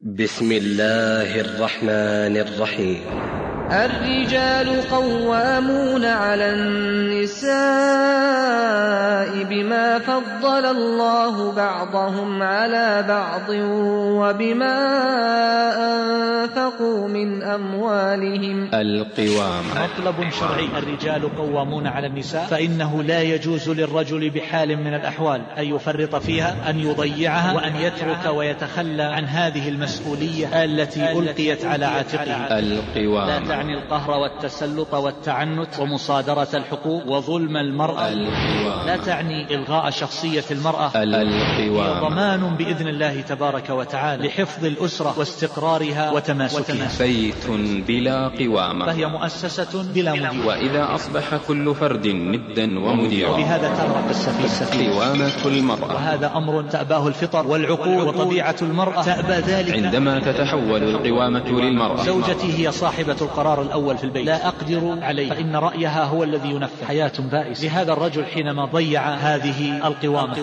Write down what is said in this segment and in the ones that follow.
بسم الله الرحمن الرحيم. الرجال قوامون على النساء بما فضل الله بعضهم على بعض وبما أنفقوا من أموالهم. القوام مطلب شرعي. الرجال قوامون على النساء، فإنه لا يجوز للرجل بحال من الأحوال أن يفرط فيها، أن يضيعها، وأن يترك ويتخلى عن هذه المسؤولية التي ألقيت على عاتقه. القوام لا تعني القهر والتسلط والتعنت ومصادرة الحقوق وظلم المرأة. لا تعني إلغاء شخصية المرأة. هي ضمان بإذن الله تبارك وتعالى لحفظ الأسرة واستقرارها وتماسكها. بيت بلا قوامة فهي مؤسسة بلا مدير، وإذا أصبح كل فرد مدا ومديرا وبهذا تغرق السفينة. قوامة المرأة، وهذا أمر تأباه الفطر والعقول وطبيعة المرأة تأبى ذلك. عندما تتحول القوامة للمرأة. زوجتي هي صاحبة القرار الأول في البيت، لا أقدر عليه، فإن رأيها هو الذي ينفذ. حياة بائس لهذا الرجل حينما ضيع هذه القوامة.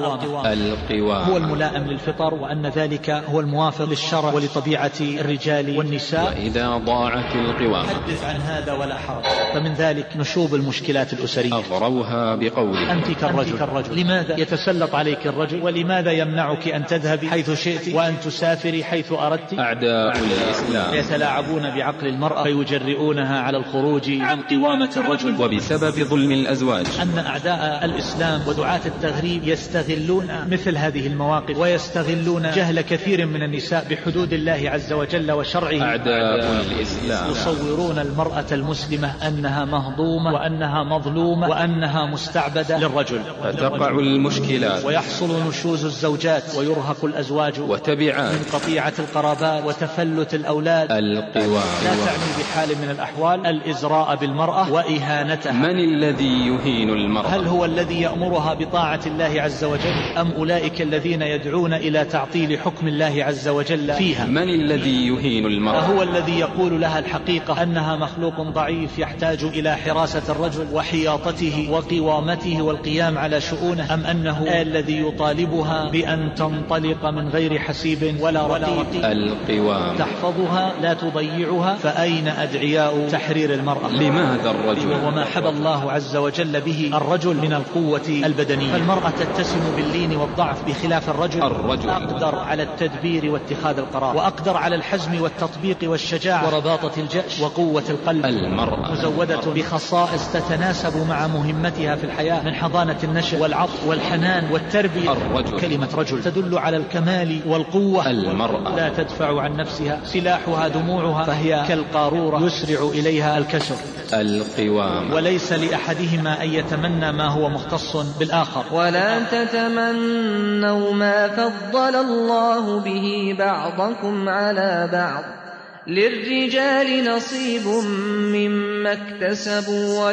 القوام هو الملائم للفطر، وأن ذلك هو الموافق للشرع ولطبيعة الرجال والنساء. وإذا ضاعت القوامة حدث عن هذا ولا حرج. فمن ذلك نشوب المشكلات الأسرية. أغروها بقوله أنت كالرجل. لماذا يتسلط عليك الرجل؟ ولماذا يمنعك أن تذهبي حيث شئت وأن تسافري حيث أردت؟ أعداء الإسلام يتلاعبون بعقل المرأة فيجرئونها على الخروج عن قوامة الرجل. وبسبب ظلم الأزواج أن أعداء الإسلام ودعاة التغريب يستغلون مثل هذه المواقف، ويستغلون جهل كثير من النساء بحدود الله عز وجل وشرعه. أعداء الإسلام يصورون المرأة المسلمة أنها مهضومة وأنها مظلومة وأنها مستعبدة للرجل، فتقع المشكلات ويحصل نشوز الزوجات ويرهق الأزواج وتبعات من قطيعة القرابات وتفلت الأولاد. القوام لا تعني بحال من الأحوال الإزراء بالمرأة وإهانتها. من الذي يهين المرأة؟ هل هو الذي يأمرها بطاعة الله عز وجل، أم أولئك الذين يدعون إلى تعطيل حكم الله عز وجل فيها؟ من الذي يهين المرأة؟ هو الذي يقول لها الحقيقة أنها مخلوق ضعيف يحتاج إلى حراسة الرجل وحياطته وقوامته والقيام على شؤونه، أم أنه الذي يطالبها بأن تنطلق من غير حسيب ولا رقيق؟ القوام تحفظها لا تضيعها. فأين أدعياء تحرير المرأة؟ لماذا الرجل؟ وما حبى الله عز وجل به الرجل من القوة البدنية. فالمرأة تتسم باللين والضعف بخلاف الرجل أقدر على التدبير واتخاذ القرار، وأقدر على الحزم والتطبيق والشجاعة ورباطة الجأش وقوة القلب. المرأة مزودة بخصائص تتناسب مع مهمتها في الحياة، من حضانة النشء والعطف والحنان والتربية. الرجل كلمة رجل تدل على الكمال والقوة. المرأة لا تدفع عن نفسها، سلاحها دموعها، فهي كالقارورة يسرع إليها الكسر. القوام وليس لأحدهما أن يتمنى ما هو مختص بالآخر. ولا تتمنوا ما فضل الله به بعضكم على بعض، للرجال نصيب مما اكتسبوا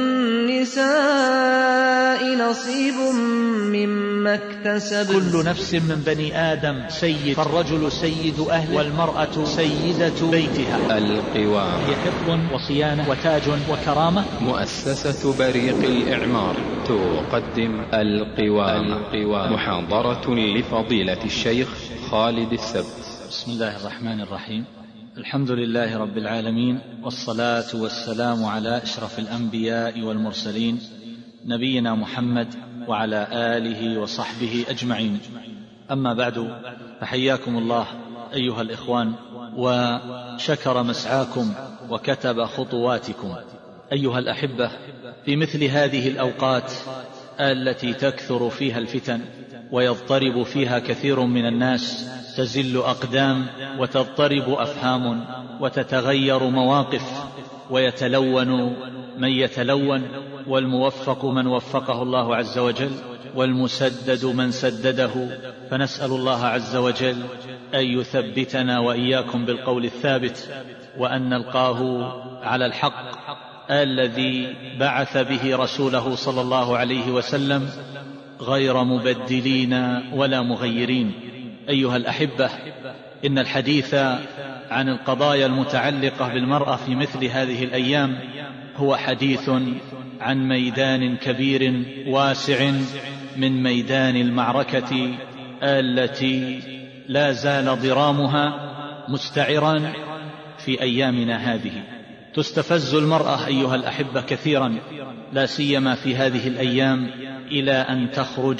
وللنساء نصيب مما اكتسبوا. كل نفس من بني آدم سيد، فالرجل سيد أهله والمرأة سيدة بيتها. القوام هي حفظ وصيانة وتاج وكرامة. مؤسسة بريق الإعمار تقدم القوام محاضرة لفضيلة الشيخ خالد السبت. بسم الله الرحمن الرحيم. الحمد لله رب العالمين، والصلاة والسلام على أشرف الأنبياء والمرسلين، نبينا محمد وعلى آله وصحبه أجمعين. أما بعد، فحياكم الله أيها الإخوان، وشكر مسعاكم وكتب خطواتكم. أيها الأحبة، في مثل هذه الأوقات التي تكثر فيها الفتن ويضطرب فيها كثير من الناس، تزل أقدام وتضطرب أفهام وتتغير مواقف، ويتلون من يتلون، والموفق من وفقه الله عز وجل، والمسدد من سدده. فنسأل الله عز وجل أن يثبتنا وإياكم بالقول الثابت، وأن نلقاه على الحق الذي بعث به رسوله صلى الله عليه وسلم، غير مبدلين ولا مغيرين. أيها الأحبة، إن الحديث عن القضايا المتعلقة بالمرأة في مثل هذه الأيام هو حديث عن ميدان كبير واسع من ميدان المعركة التي لا زال ضرامها مستعرا في أيامنا هذه. تستفز المرأة أيها الأحبة كثيرا، لا سيما في هذه الأيام، إلى أن تخرج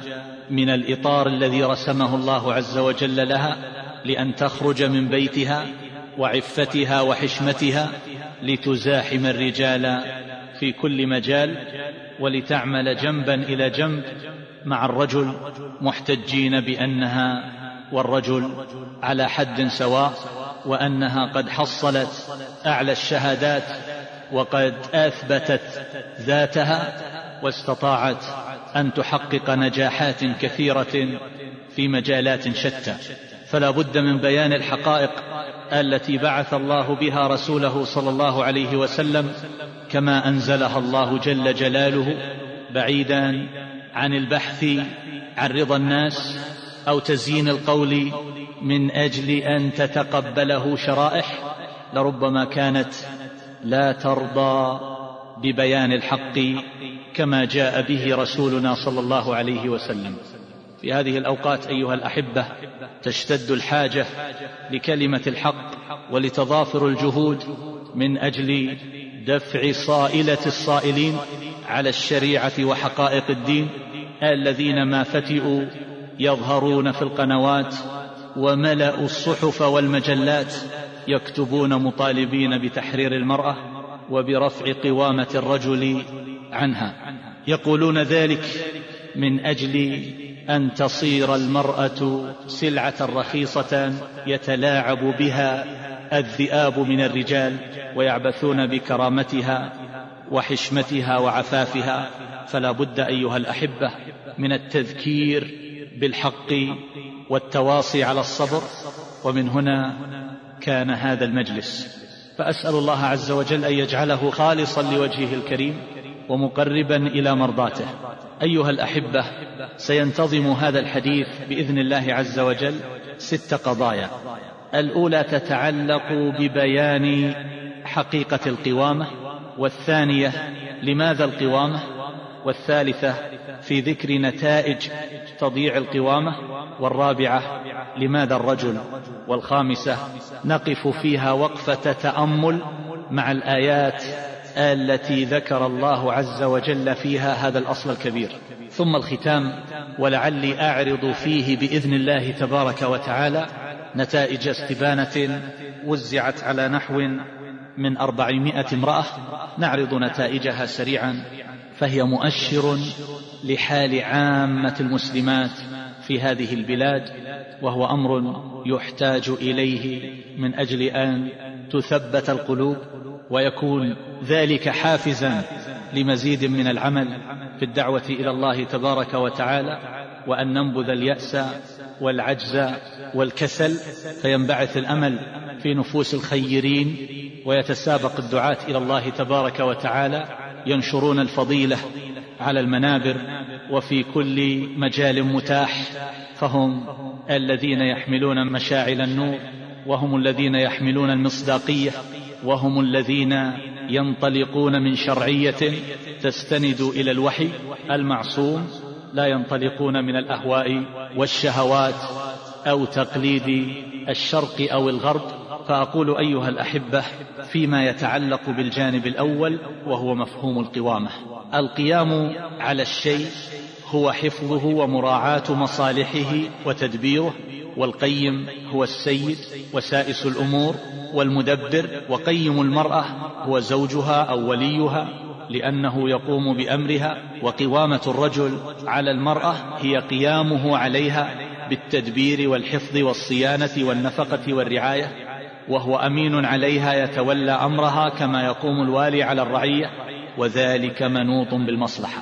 من الإطار الذي رسمه الله عز وجل لها، لأن تخرج من بيتها وعفتها وحشمتها لتزاحم الرجال في كل مجال، ولتعمل جنبا إلى جنب مع الرجل، محتجين بأنها والرجل على حد سواء، وأنها قد حصلت أعلى الشهادات وقد أثبتت ذاتها واستطاعت أن تحقق نجاحات كثيرة في مجالات شتى. فلا بد من بيان الحقائق التي بعث الله بها رسوله صلى الله عليه وسلم كما أنزلها الله جل جلاله، بعيدا عن البحث عن رضا الناس أو تزيين القول من أجل أن تتقبله شرائح. لربما كانت لا ترضى ببيان الحق كما جاء به رسولنا صلى الله عليه وسلم. في هذه الأوقات أيها الأحبة تشتد الحاجة لكلمة الحق ولتضافر الجهود من أجل دفع صائلة الصائلين على الشريعة وحقائق الدين، الذين ما فتئوا يظهرون في القنوات وملأوا الصحف والمجلات يكتبون مطالبين بتحرير المرأة وبرفع قوامة الرجل عنها. يقولون ذلك من أجل أن تصير المرأة سلعة رخيصة يتلاعب بها الذئاب من الرجال ويعبثون بكرامتها وحشمتها وعفافها. فلا بد أيها الأحبة من التذكير بالحق والتواصي على الصبر، ومن هنا كان هذا المجلس. فأسأل الله عز وجل أن يجعله خالصا لوجهه الكريم ومقربا إلى مرضاته. أيها الأحبة، سينتظم هذا الحديث بإذن الله عز وجل 6 قضايا. الأولى تتعلق ببيان حقيقة القوامة، والثانية لماذا القوامة، والثالثة في ذكر نتائج تضييع القوامة، والرابعة لماذا الرجل، والخامسة نقف فيها وقفة تأمل مع الآيات التي ذكر الله عز وجل فيها هذا الأصل الكبير. ثم الختام، ولعلي أعرض فيه بإذن الله تبارك وتعالى نتائج استبانة وزعت على نحو من 400 امرأة. نعرض نتائجها سريعا، فهي مؤشر لحال عامة المسلمات في هذه البلاد، وهو أمر يحتاج إليه من أجل أن تثبت القلوب ويكون ذلك حافزا لمزيد من العمل في الدعوة إلى الله تبارك وتعالى، وأن ننبذ اليأس والعجز والكسل، فينبعث الأمل في نفوس الخيرين، ويتسابق الدعاة إلى الله تبارك وتعالى ينشرون الفضيلة على المنابر وفي كل مجال متاح. فهم الذين يحملون مشاعل النور، وهم الذين يحملون المصداقية، وهم الذين ينطلقون من شرعية تستند إلى الوحي المعصوم، لا ينطلقون من الأهواء والشهوات أو تقليد الشرق أو الغرب. فأقول أيها الأحبة فيما يتعلق بالجانب الأول، وهو مفهوم القوامة: القيام على الشيء هو حفظه ومراعاة مصالحه وتدبيره، والقيم هو السيد وسائس الأمور والمدبر، وقيم المرأة هو زوجها أو وليها لأنه يقوم بأمرها، وقوامة الرجل على المرأة هي قيامه عليها بالتدبير والحفظ والصيانة والنفقة والرعاية، وهو أمين عليها يتولى أمرها كما يقوم الوالي على الرعية، وذلك منوط بالمصلحة.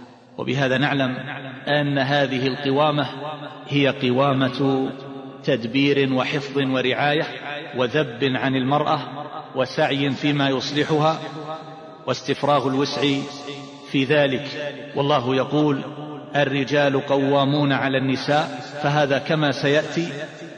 وبهذا نعلم أن هذه القوامة هي قوامة تدبير وحفظ ورعاية وذب عن المرأة وسعي فيما يصلحها واستفراغ الوسع في ذلك. والله يقول: الرجال قوامون على النساء، فهذا كما سيأتي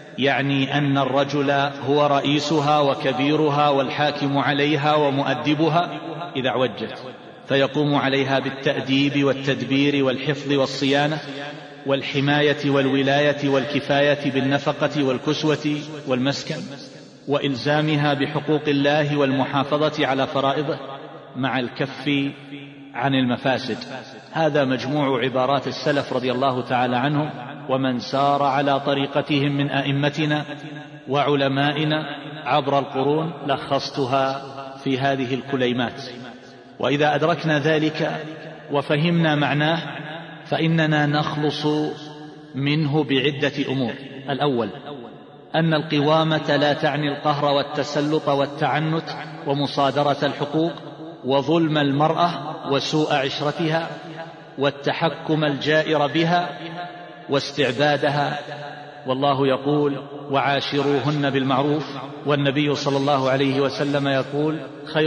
يعني أن الرجل هو رئيسها وكبيرها والحاكم عليها ومؤدبها إذا اعوجت. فيقوم عليها بالتأديب والتدبير والحفظ والصيانة والحماية والولاية والكفاية بالنفقة والكسوة والمسكن، وإلزامها بحقوق الله والمحافظة على فرائضه مع الكف عن المفاسد. هذا مجموع عبارات السلف رضي الله تعالى عنهم ومن سار على طريقتهم من أئمتنا وعلمائنا عبر القرون، لخصتها في هذه الكليمات. وإذا أدركنا ذلك وفهمنا معناه فإننا نخلص منه بعدة أمور. الأول أن القوامة لا تعني القهر والتسلط والتعنت ومصادرة الحقوق وظلم المرأة وسوء عشرتها والتحكم الجائر بها واستعبادها، والله يقول وعاشروهن بالمعروف، والنبي صلى الله عليه وسلم يقول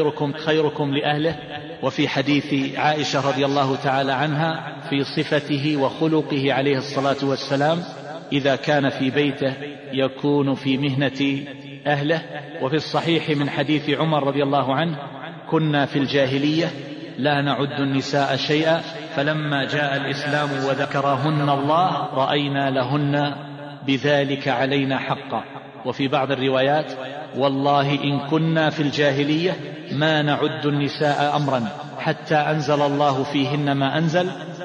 خيركم لأهله. وفي حديث عائشة رضي الله تعالى عنها في صفته وخلقه عليه الصلاة والسلام: إذا كان في بيته يكون في مهنة أهله. وفي الصحيح من حديث عمر رضي الله عنه: كنا في الجاهلية لا نعد النساء شيئا، فلما جاء الإسلام وذكرهن الله رأينا لهن بذلك علينا حقا. وفي بعض الروايات: والله إن كنا في الجاهلية ما نعد النساء أمرا حتى أنزل الله فيهن ما أنزل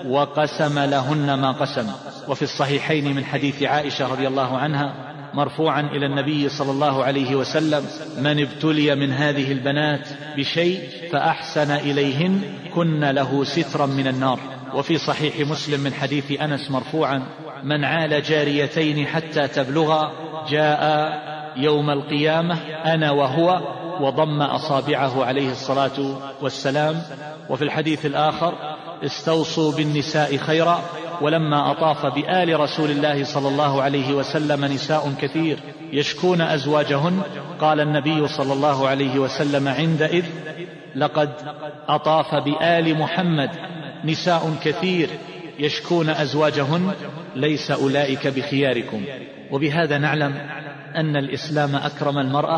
وقسم لهن ما قسم. وفي الصحيحين من حديث عائشة رضي الله عنها مرفوعا إلى النبي صلى الله عليه وسلم: من ابتلي من هذه البنات بشيء فأحسن إليهن كن له سترا من النار. وفي صحيح مسلم من حديث أنس مرفوعا: من عال جاريتين حتى تبلغا جاء يوم القيامة أنا وهو، وضم أصابعه عليه الصلاة والسلام. وفي الحديث الآخر: استوصوا بالنساء خيرا. ولما أطاف بآل رسول الله صلى الله عليه وسلم نساء كثير يشكون أزواجهن، قال النبي صلى الله عليه وسلم عندئذ: لقد أطاف بآل محمد نساء كثير يشكون أزواجهن، ليس أولئك بخياركم. وبهذا نعلم أن الإسلام أكرم المرأة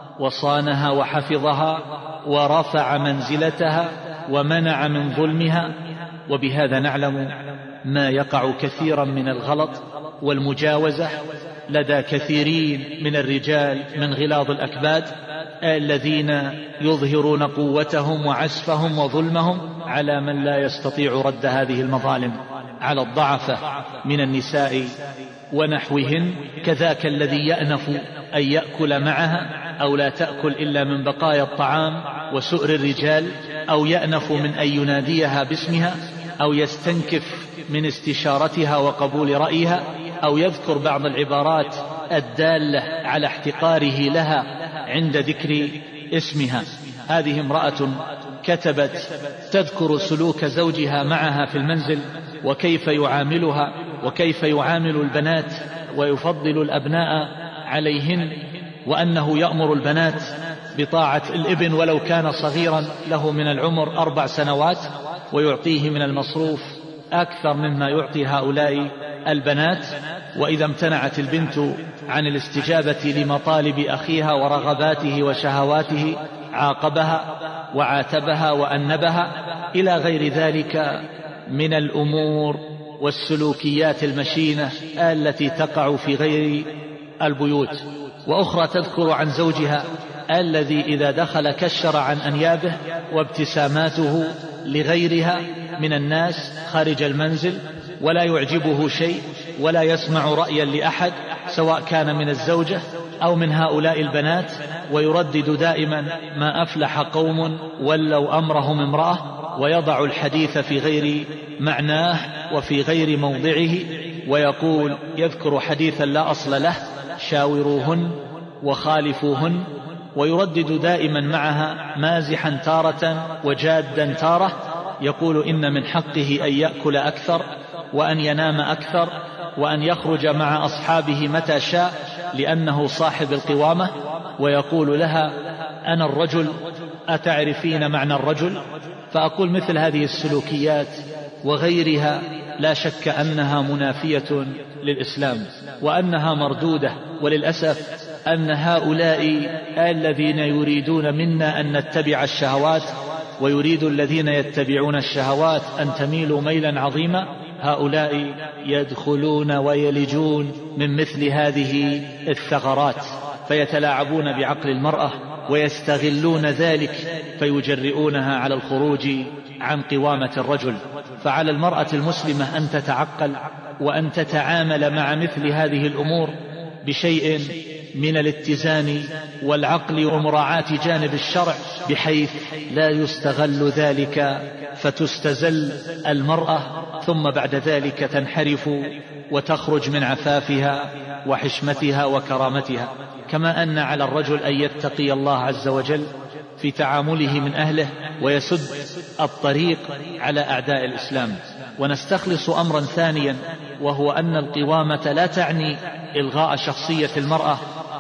وصانها وحفظها ورفع منزلتها ومنع من ظلمها. وبهذا نعلم ما يقع كثيرا من الغلط والمجاوزة لدى كثيرين من الرجال من غلاظ الأكباد الذين يظهرون قوتهم وعسفهم وظلمهم على من لا يستطيع رد هذه المظالم، على الضعفة من النساء ونحوهن، كذاك الذي يأنف أن يأكل معها أو لا تأكل إلا من بقايا الطعام وسؤر الرجال، أو يأنف من أن يناديها باسمها، أو يستنكف من استشارتها وقبول رأيها، أو يذكر بعض العبارات الدالة على احتقاره لها عند ذكر اسمها. هذه امرأة كتبت تذكر سلوك زوجها معها في المنزل وكيف يعاملها وكيف يعامل البنات ويفضل الأبناء عليهن، وأنه يأمر البنات بطاعة الابن ولو كان صغيرا له من العمر 4 سنوات، ويعطيه من المصروف أكثر مما يعطي هؤلاء البنات. وإذا امتنعت البنت عن الاستجابة لمطالب أخيها ورغباته وشهواته عاقبها وعاتبها وأنبها، إلى غير ذلك من الأمور والسلوكيات المشينة التي تقع في غير البيوت. وأخرى تذكر عن زوجها الذي إذا دخل كشر عن أنيابه وابتساماته لغيرها من الناس خارج المنزل، ولا يعجبه شيء ولا يسمع رأيا لأحد سواء كان من الزوجة أو من هؤلاء البنات، ويردد دائما: ما أفلح قوم ولوا أمرهم امرأة، ويضع الحديث في غير معناه وفي غير موضعه، ويقول يذكر حديثا لا أصل له: شاوروهن وخالفوهن، ويردد دائما معها مازحا تارة وجادا تارة، يقول إن من حقه أن يأكل أكثر وأن ينام أكثر وأن يخرج مع أصحابه متى شاء لأنه صاحب القوامة، ويقول لها: أنا الرجل أتعرفين معنى الرجل؟ فأقول مثل هذه السلوكيات وغيرها لا شك أنها منافية للإسلام وأنها مردودة. وللأسف أن هؤلاء الذين يريدون منا أن نتبع الشهوات ويريد الذين يتبعون الشهوات أن تميلوا ميلا عظيما، هؤلاء يدخلون ويلجون من مثل هذه الثغرات، فيتلاعبون بعقل المرأة ويستغلون ذلك فيجرئونها على الخروج عن قوامة الرجل. فعلى المرأة المسلمة أن تتعقل وأن تتعامل مع مثل هذه الأمور بشيء من الاتزان والعقل ومراعاة جانب الشرع، بحيث لا يستغل ذلك فتستزل المرأة ثم بعد ذلك تنحرف وتخرج من عفافها وحشمتها وكرامتها. كما أن على الرجل أن يتقي الله عز وجل في تعامله من أهله ويسد الطريق على أعداء الإسلام. ونستخلص أمرا ثانيا، وهو أن القوامة لا تعني إلغاء شخصية المرأة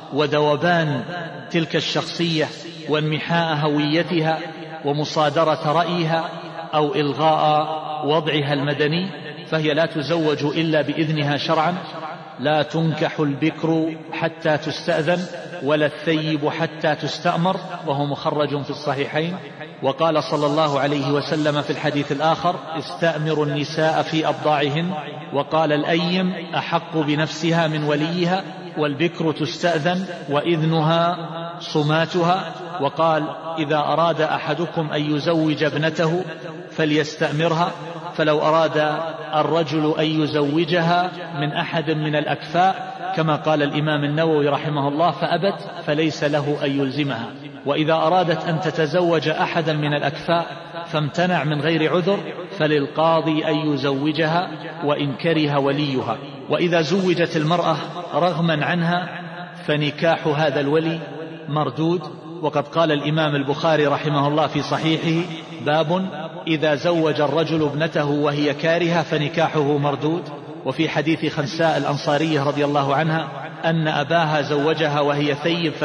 وذوبان تلك الشخصية وانمحاء هويتها ومصادرة رأيها أو إلغاء وضعها المدني، فهي لا تزوج إلا بإذنها شرعا، لا تنكح البكر حتى تستأذن ولا الثيب حتى تستأمر، وهو مخرج في الصحيحين. وقال صلى الله عليه وسلم في الحديث الآخر: استأمروا النساء في أبضاعهن. وقال: الأيم أحق بنفسها من وليها، والبكر تستأذن وإذنها صماتها. وقال: إذا أراد أحدكم أن يزوج ابنته فليستأمرها، فلو أراد الرجل أن يزوجها من أحد من الأكفاء كما قال الإمام النووي رحمه الله فأبت فليس له أن يلزمها. وإذا أرادت أن تتزوج أحدا من الأكفاء فامتنع من غير عذر فللقاضي أن يزوجها وإن كره وليها. وإذا زوجت المرأة رغما عنها فنكاح هذا الولي مردود. وقد قال الإمام البخاري رحمه الله في صحيحه: باب إذا زوج الرجل ابنته وهي كارهة فنكاحه مردود. وفي حديث خنساء الأنصارية رضي الله عنها أن أباها زوجها وهي ثيب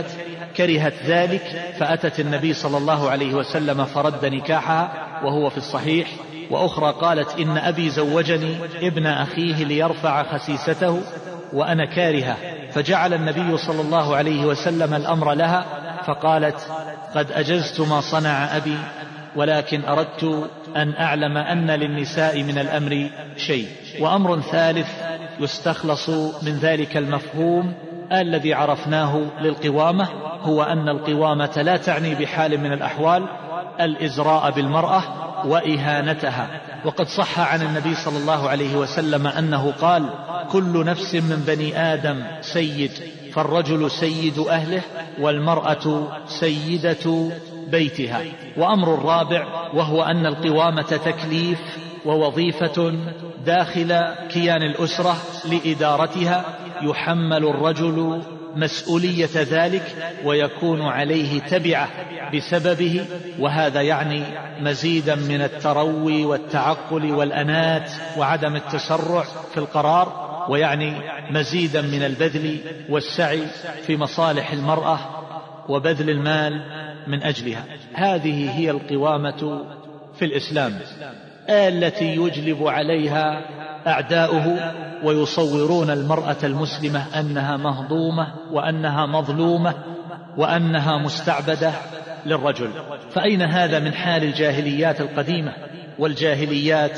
فكرهت ذلك، فأتت النبي صلى الله عليه وسلم فرد نكاحها وهو في الصحيح. وأخرى قالت: إن أبي زوجني ابن أخيه ليرفع خسيسته وأنا كارهة، فجعل النبي صلى الله عليه وسلم الأمر لها، فقالت: قد أجزت ما صنع أبي، ولكن أردت أن أعلم أن للنساء من الأمر شيء. وأمر ثالث يستخلص من ذلك المفهوم الذي عرفناه للقوامة، هو أن القوامة لا تعني بحال من الأحوال الإزراء بالمرأة وإهانتها. وقد صح عن النبي صلى الله عليه وسلم أنه قال: كل نفس من بني آدم سيد، فالرجل سيد أهله والمرأة سيدة بيتها. وأمر الرابع وهو أن القوامة تكليف ووظيفة داخل كيان الأسرة لإدارتها، يحمل الرجل مسؤولية ذلك ويكون عليه تبعة بسببه، وهذا يعني مزيدا من التروي والتعقل والأنات وعدم التسرع في القرار، ويعني مزيدا من البذل والسعي في مصالح المرأة وبذل المال من أجلها. هذه هي القوامة في الإسلام التي يجلب عليها أعداؤه ويصورون المرأة المسلمة أنها مهضومة وأنها مظلومة وأنها مستعبدة للرجل. فأين هذا من حال الجاهليات القديمة والجاهليات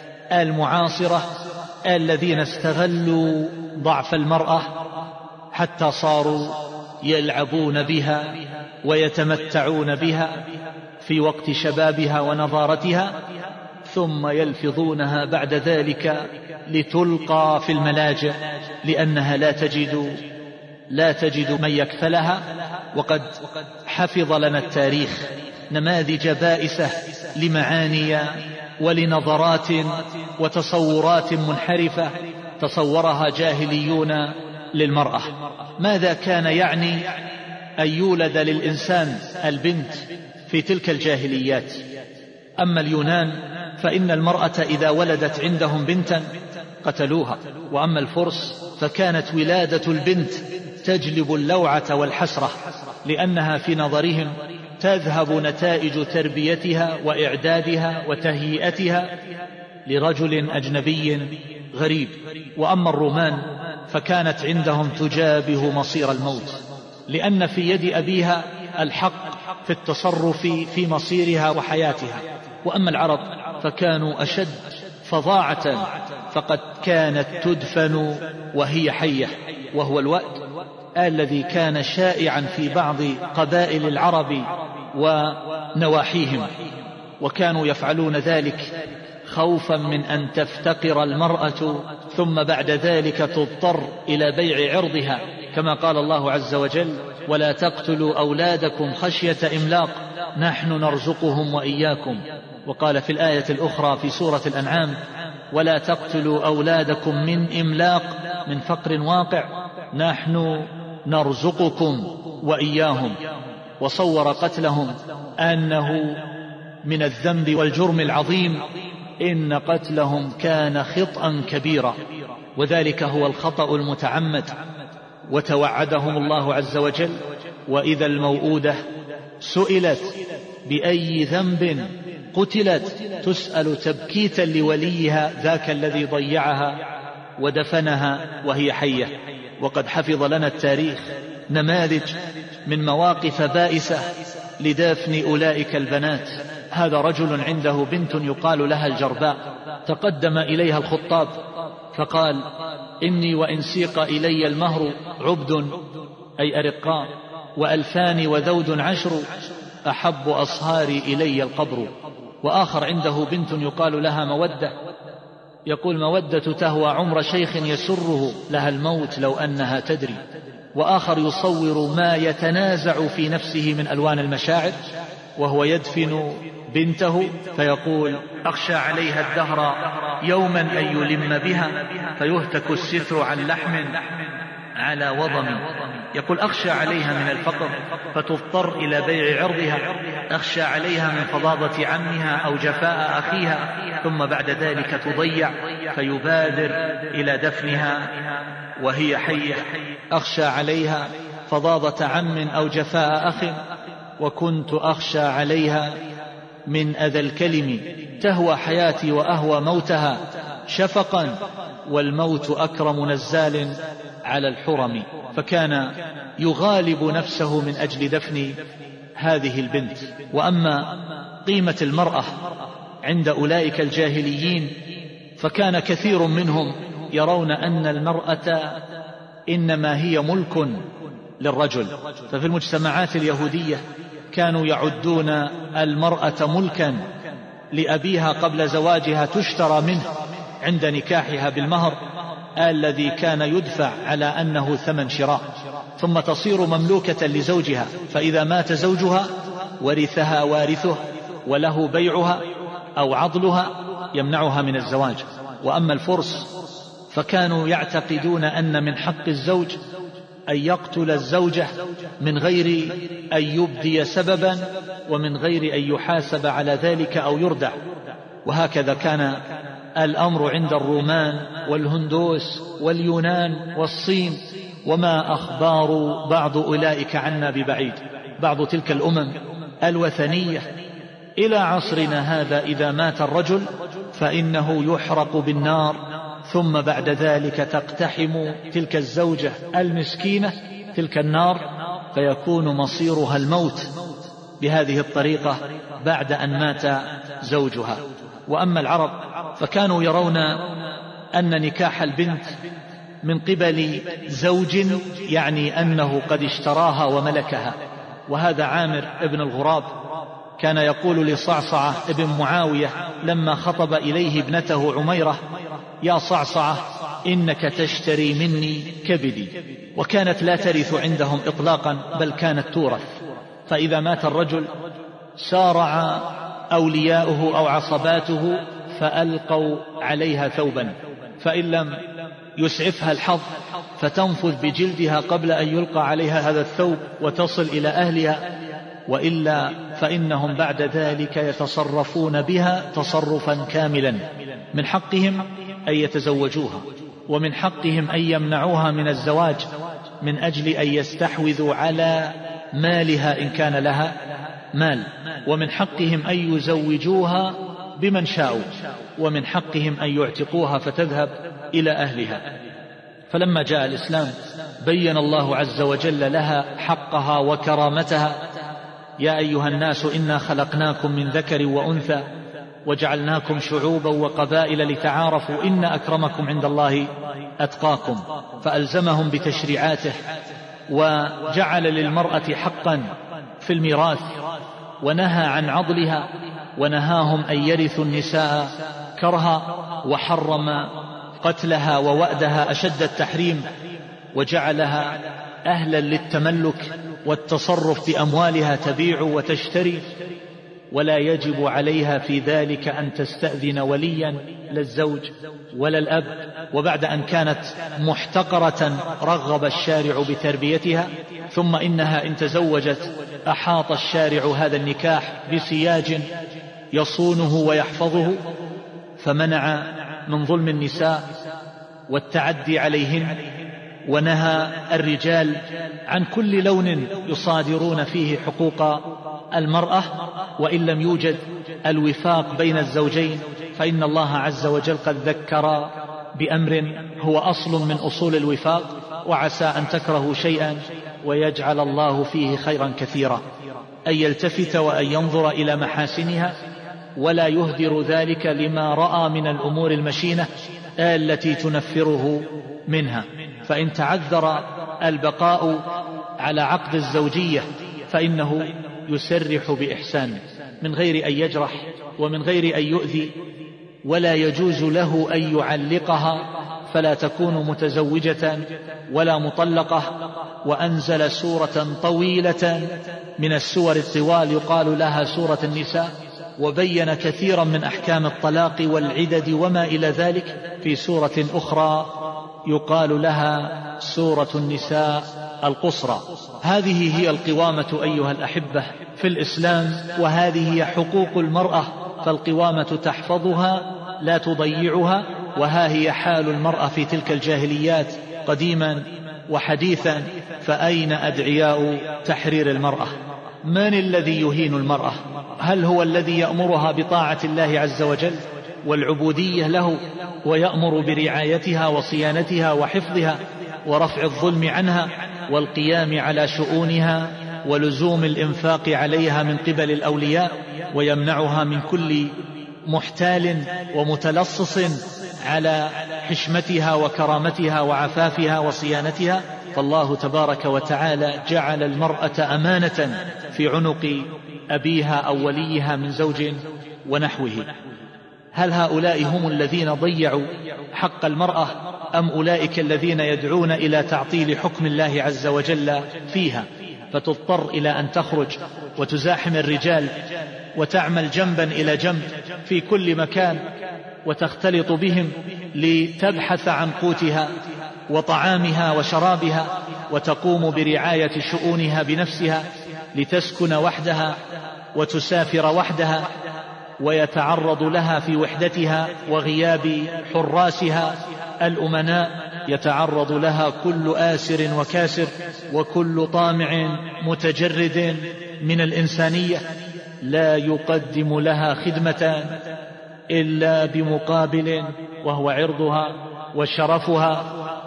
المعاصرة الذين استغلوا ضعف المرأة حتى صاروا يلعبون بها ويتمتعون بها في وقت شبابها ونضارتها، ثم يلفظونها بعد ذلك لتلقى في الملاجئ لأنها لا تجد من يكفلها. وقد حفظ لنا التاريخ نماذج بائسة لمعاني ولنظرات وتصورات منحرفة تصورها جاهليون للمرأة. ماذا كان يعني أن يولد للإنسان البنت في تلك الجاهليات؟ أما اليونان فإن المرأة إذا ولدت عندهم بنتا قتلوها، وأما الفرس فكانت ولادة البنت تجلب اللوعة والحسرة، لأنها في نظرهم تذهب نتائج تربيتها وإعدادها وتهيئتها لرجل أجنبي غريب. وأما الرومان فكانت عندهم تجابه مصير الموت، لأن في يد أبيها الحق في التصرف في مصيرها وحياتها. وأما العرب فكانوا أشد فظاعة، فقد كانت تدفن وهي حية، وهو الوأد الذي كان شائعا في بعض قبائل العرب ونواحيهم، وكانوا يفعلون ذلك خوفا من أن تفتقر المرأة ثم بعد ذلك تضطر إلى بيع عرضها، كما قال الله عز وجل: ولا تقتلوا أولادكم خشية إملاق نحن نرزقهم وإياكم. وقال في الآية الأخرى في سورة الأنعام: ولا تقتلوا أولادكم من إملاق، من فقر واقع، نحن نرزقكم وإياهم. وصور قتلهم أنه من الذنب والجرم العظيم، إن قتلهم كان خطأ كبيرا، وذلك هو الخطأ المتعمد. وتوعدهم الله عز وجل: وإذا الموءودة سئلت بأي ذنب قتلت تسأل تبكيتا لوليها ذاك الذي ضيعها ودفنها وهي حية. وقد حفظ لنا التاريخ نماذج من مواقف بائسة لدفن أولئك البنات. هذا رجل عنده بنت يقال لها الجرباء، تقدم إليها الخطاب فقال: إني وإن سيق إلي المهر عبد أي أرقاء 2000 وذود 10 أحب أصهاري إلي القبر. وآخر عنده بنت يقال لها مودة، يقول: مودة تهوى عمر شيخ يسره لها الموت لو أنها تدري. وآخر يصور ما يتنازع في نفسه من ألوان المشاعر وهو يدفن بنته، فيقول: أخشى عليها الدهر يوما أن يلم بها فيهتك الستر عن لحم على وضم. يقول: أخشى عليها من الفقر فتضطر إلى بيع عرضها، أخشى عليها من فظاظة عمها أو جفاء أخيها، ثم بعد ذلك تضيع فيبادر إلى دفنها وهي حية. أخشى عليها فظاظة عم أو جفاء أخ، وكنت أخشى عليها من أذى الكلم، تهوى حياتي وأهوى موتها شفقا، والموت أكرم نزال على الحرم. فكان يغالب نفسه من أجل دفن هذه البنت. وأما قيمة المرأة عند أولئك الجاهليين فكان كثير منهم يرون أن المرأة إنما هي ملك للرجل. ففي المجتمعات اليهودية كانوا يعدون المرأة ملكا لأبيها قبل زواجها، تشترى منه عند نكاحها بالمهر الذي كان يدفع على أنه ثمن شراء، ثم تصير مملوكة لزوجها، فإذا مات زوجها ورثها وارثه وله بيعها أو عضلها يمنعها من الزواج. وأما الفرس فكانوا يعتقدون أن من حق الزوج أن يقتل الزوجة من غير أن يبدي سببا ومن غير أن يحاسب على ذلك أو يردع. وهكذا كان الأمر عند الرومان والهندوس واليونان والصين، وما أخبار بعض أولئك عنا ببعيد. بعض تلك الأمم الوثنية إلى عصرنا هذا إذا مات الرجل فإنه يحرق بالنار، ثم بعد ذلك تقتحم تلك الزوجة المسكينة تلك النار فيكون مصيرها الموت بهذه الطريقة بعد أن مات زوجها. وأما العرب فكانوا يرون أن نكاح البنت من قبل زوج يعني أنه قد اشتراها وملكها. وهذا عامر ابن الغراب كان يقول لصعصعة ابن معاوية لما خطب إليه ابنته عميرة: يا صعصعة إنك تشتري مني كبدي. وكانت لا ترث عندهم إطلاقا، بل كانت تورث. فإذا مات الرجل سارع أولياؤه أو عصباته فألقوا عليها ثوبا، فإن لم يسعفها الحظ فتنفذ بجلدها قبل أن يلقى عليها هذا الثوب وتصل إلى أهلها، وإلا فإنهم بعد ذلك يتصرفون بها تصرفا كاملا. من حقهم أن يتزوجوها، ومن حقهم أن يمنعوها من الزواج من أجل أن يستحوذوا على مالها إن كان لها مال، ومن حقهم أن يزوجوها بمن شاءوا، ومن حقهم أن يعتقوها فتذهب إلى أهلها. فلما جاء الإسلام بين الله عز وجل لها حقها وكرامتها: يا أيها الناس إنا خلقناكم من ذكر وأنثى وجعلناكم شعوبا وقبائل لتعارفوا إن أكرمكم عند الله أتقاكم، فألزمهم بتشريعاته، وجعل للمرأة حقا في الميراث، ونهى عن عضلها، ونهاهم أن يرثوا النساء كرها، وحرم قتلها ووأدها أشد التحريم، وجعلها أهلا للتملك والتصرف بأموالها، تبيع وتشتري، ولا يجب عليها في ذلك أن تستأذن وليا لا الزوج ولا الأب. وبعد أن كانت محتقرة رغب الشارع بتربيتها، ثم إنها إن تزوجت أحاط الشارع هذا النكاح بسياج يصونه ويحفظه، فمنع من ظلم النساء والتعدي عليهن، ونهى الرجال عن كل لون يصادرون فيه حقوق المرأة، وإن لم يوجد الوفاق بين الزوجين، فإن الله عز وجل قد ذكر بأمر هو أصل من أصول الوفاق: وعسى أن تكرهوا شيئا ويجعل الله فيه خيرا كثيرا، أن يلتفت وأن ينظر إلى محاسنها، ولا يهدر ذلك لما رأى من الأمور المشينة التي تنفره منها. فإن تعذر البقاء على عقد الزوجية فإنه يسرح بإحسان من غير أن يجرح ومن غير أن يؤذي، ولا يجوز له أن يعلقها، فلا تكون متزوجة ولا مطلقة. وأنزل سورة طويلة من السور الطوال يقال لها سورة النساء، وبين كثيرا من أحكام الطلاق والعدد وما إلى ذلك في سورة أخرى يقال لها سورة النساء القصرى. هذه هي القوامة أيها الأحبة في الإسلام، وهذه هي حقوق المرأة، فالقوامة تحفظها لا تضيعها. وها هي حال المرأة في تلك الجاهليات قديما وحديثا، فأين أدعياء تحرير المرأة؟ من الذي يهين المرأة؟ هل هو الذي يأمرها بطاعة الله عز وجل والعبودية له، ويأمر برعايتها وصيانتها وحفظها ورفع الظلم عنها والقيام على شؤونها ولزوم الإنفاق عليها من قبل الأولياء، ويمنعها من كل محتال ومتلصص على حشمتها وكرامتها وعفافها وصيانتها؟ فالله تبارك وتعالى جعل المرأة أمانة في عنق أبيها أو وليها من زوج ونحوه. هل هؤلاء هم الذين ضيعوا حق المرأة، أم أولئك الذين يدعون إلى تعطيل حكم الله عز وجل فيها، فتضطر إلى أن تخرج وتزاحم الرجال وتعمل جنبا إلى جنب في كل مكان وتختلط بهم لتبحث عن قوتها وطعامها وشرابها، وتقوم برعاية شؤونها بنفسها، لتسكن وحدها وتسافر وحدها، ويتعرض لها في وحدتها وغياب حراسها الأمناء، يتعرض لها كل آسر وكاسر وكل طامع متجرد من الإنسانية، لا يقدم لها خدمة إلا بمقابل، وهو عرضها وشرفها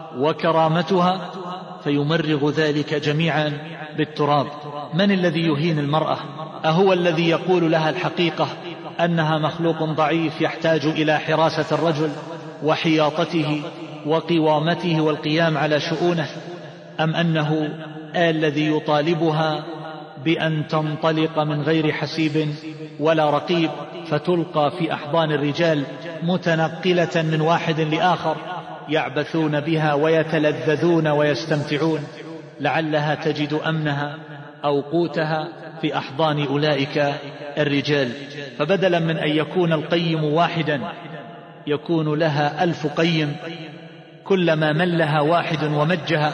وكرامتها، فيمرغ ذلك جميعا بالتراب. من الذي يهين المرأة؟ أهو الذي يقول لها الحقيقة أنها مخلوق ضعيف يحتاج إلى حراسة الرجل وحياطته وقوامته والقيام على شؤونه، أم أنه الذي يطالبها بأن تنطلق من غير حسيب ولا رقيب، فتلقى في أحضان الرجال متنقلة من واحد لآخر، يعبثون بها ويتلذذون ويستمتعون، لعلها تجد أمنها أو قوتها في أحضان أولئك الرجال. فبدلا من أن يكون القيم واحدا يكون لها 1000 قيم، كلما ملها واحد ومجها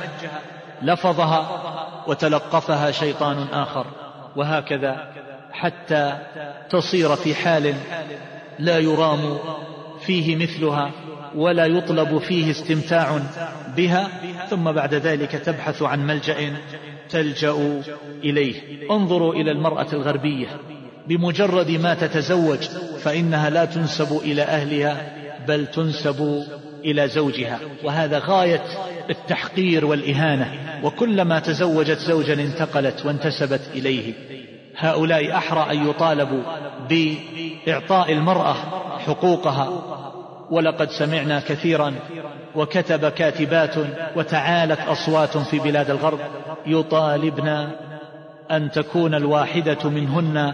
لفظها وتلقفها شيطان آخر، وهكذا حتى تصير في حال لا يرام فيه مثلها ولا يطلب فيه استمتاع بها، ثم بعد ذلك تبحث عن ملجأ تلجأ إليه. انظروا إلى المرأة الغربية، بمجرد ما تتزوج فإنها لا تنسب إلى أهلها بل تنسب إلى زوجها، وهذا غاية التحقير والإهانة، وكلما تزوجت زوجا انتقلت وانتسبت إليه. هؤلاء أحرى أن يطالبوا بإعطاء المرأة حقوقها. ولقد سمعنا كثيرا وكتب كاتبات وتعالت أصوات في بلاد الغرب يطالبن أن تكون الواحدة منهن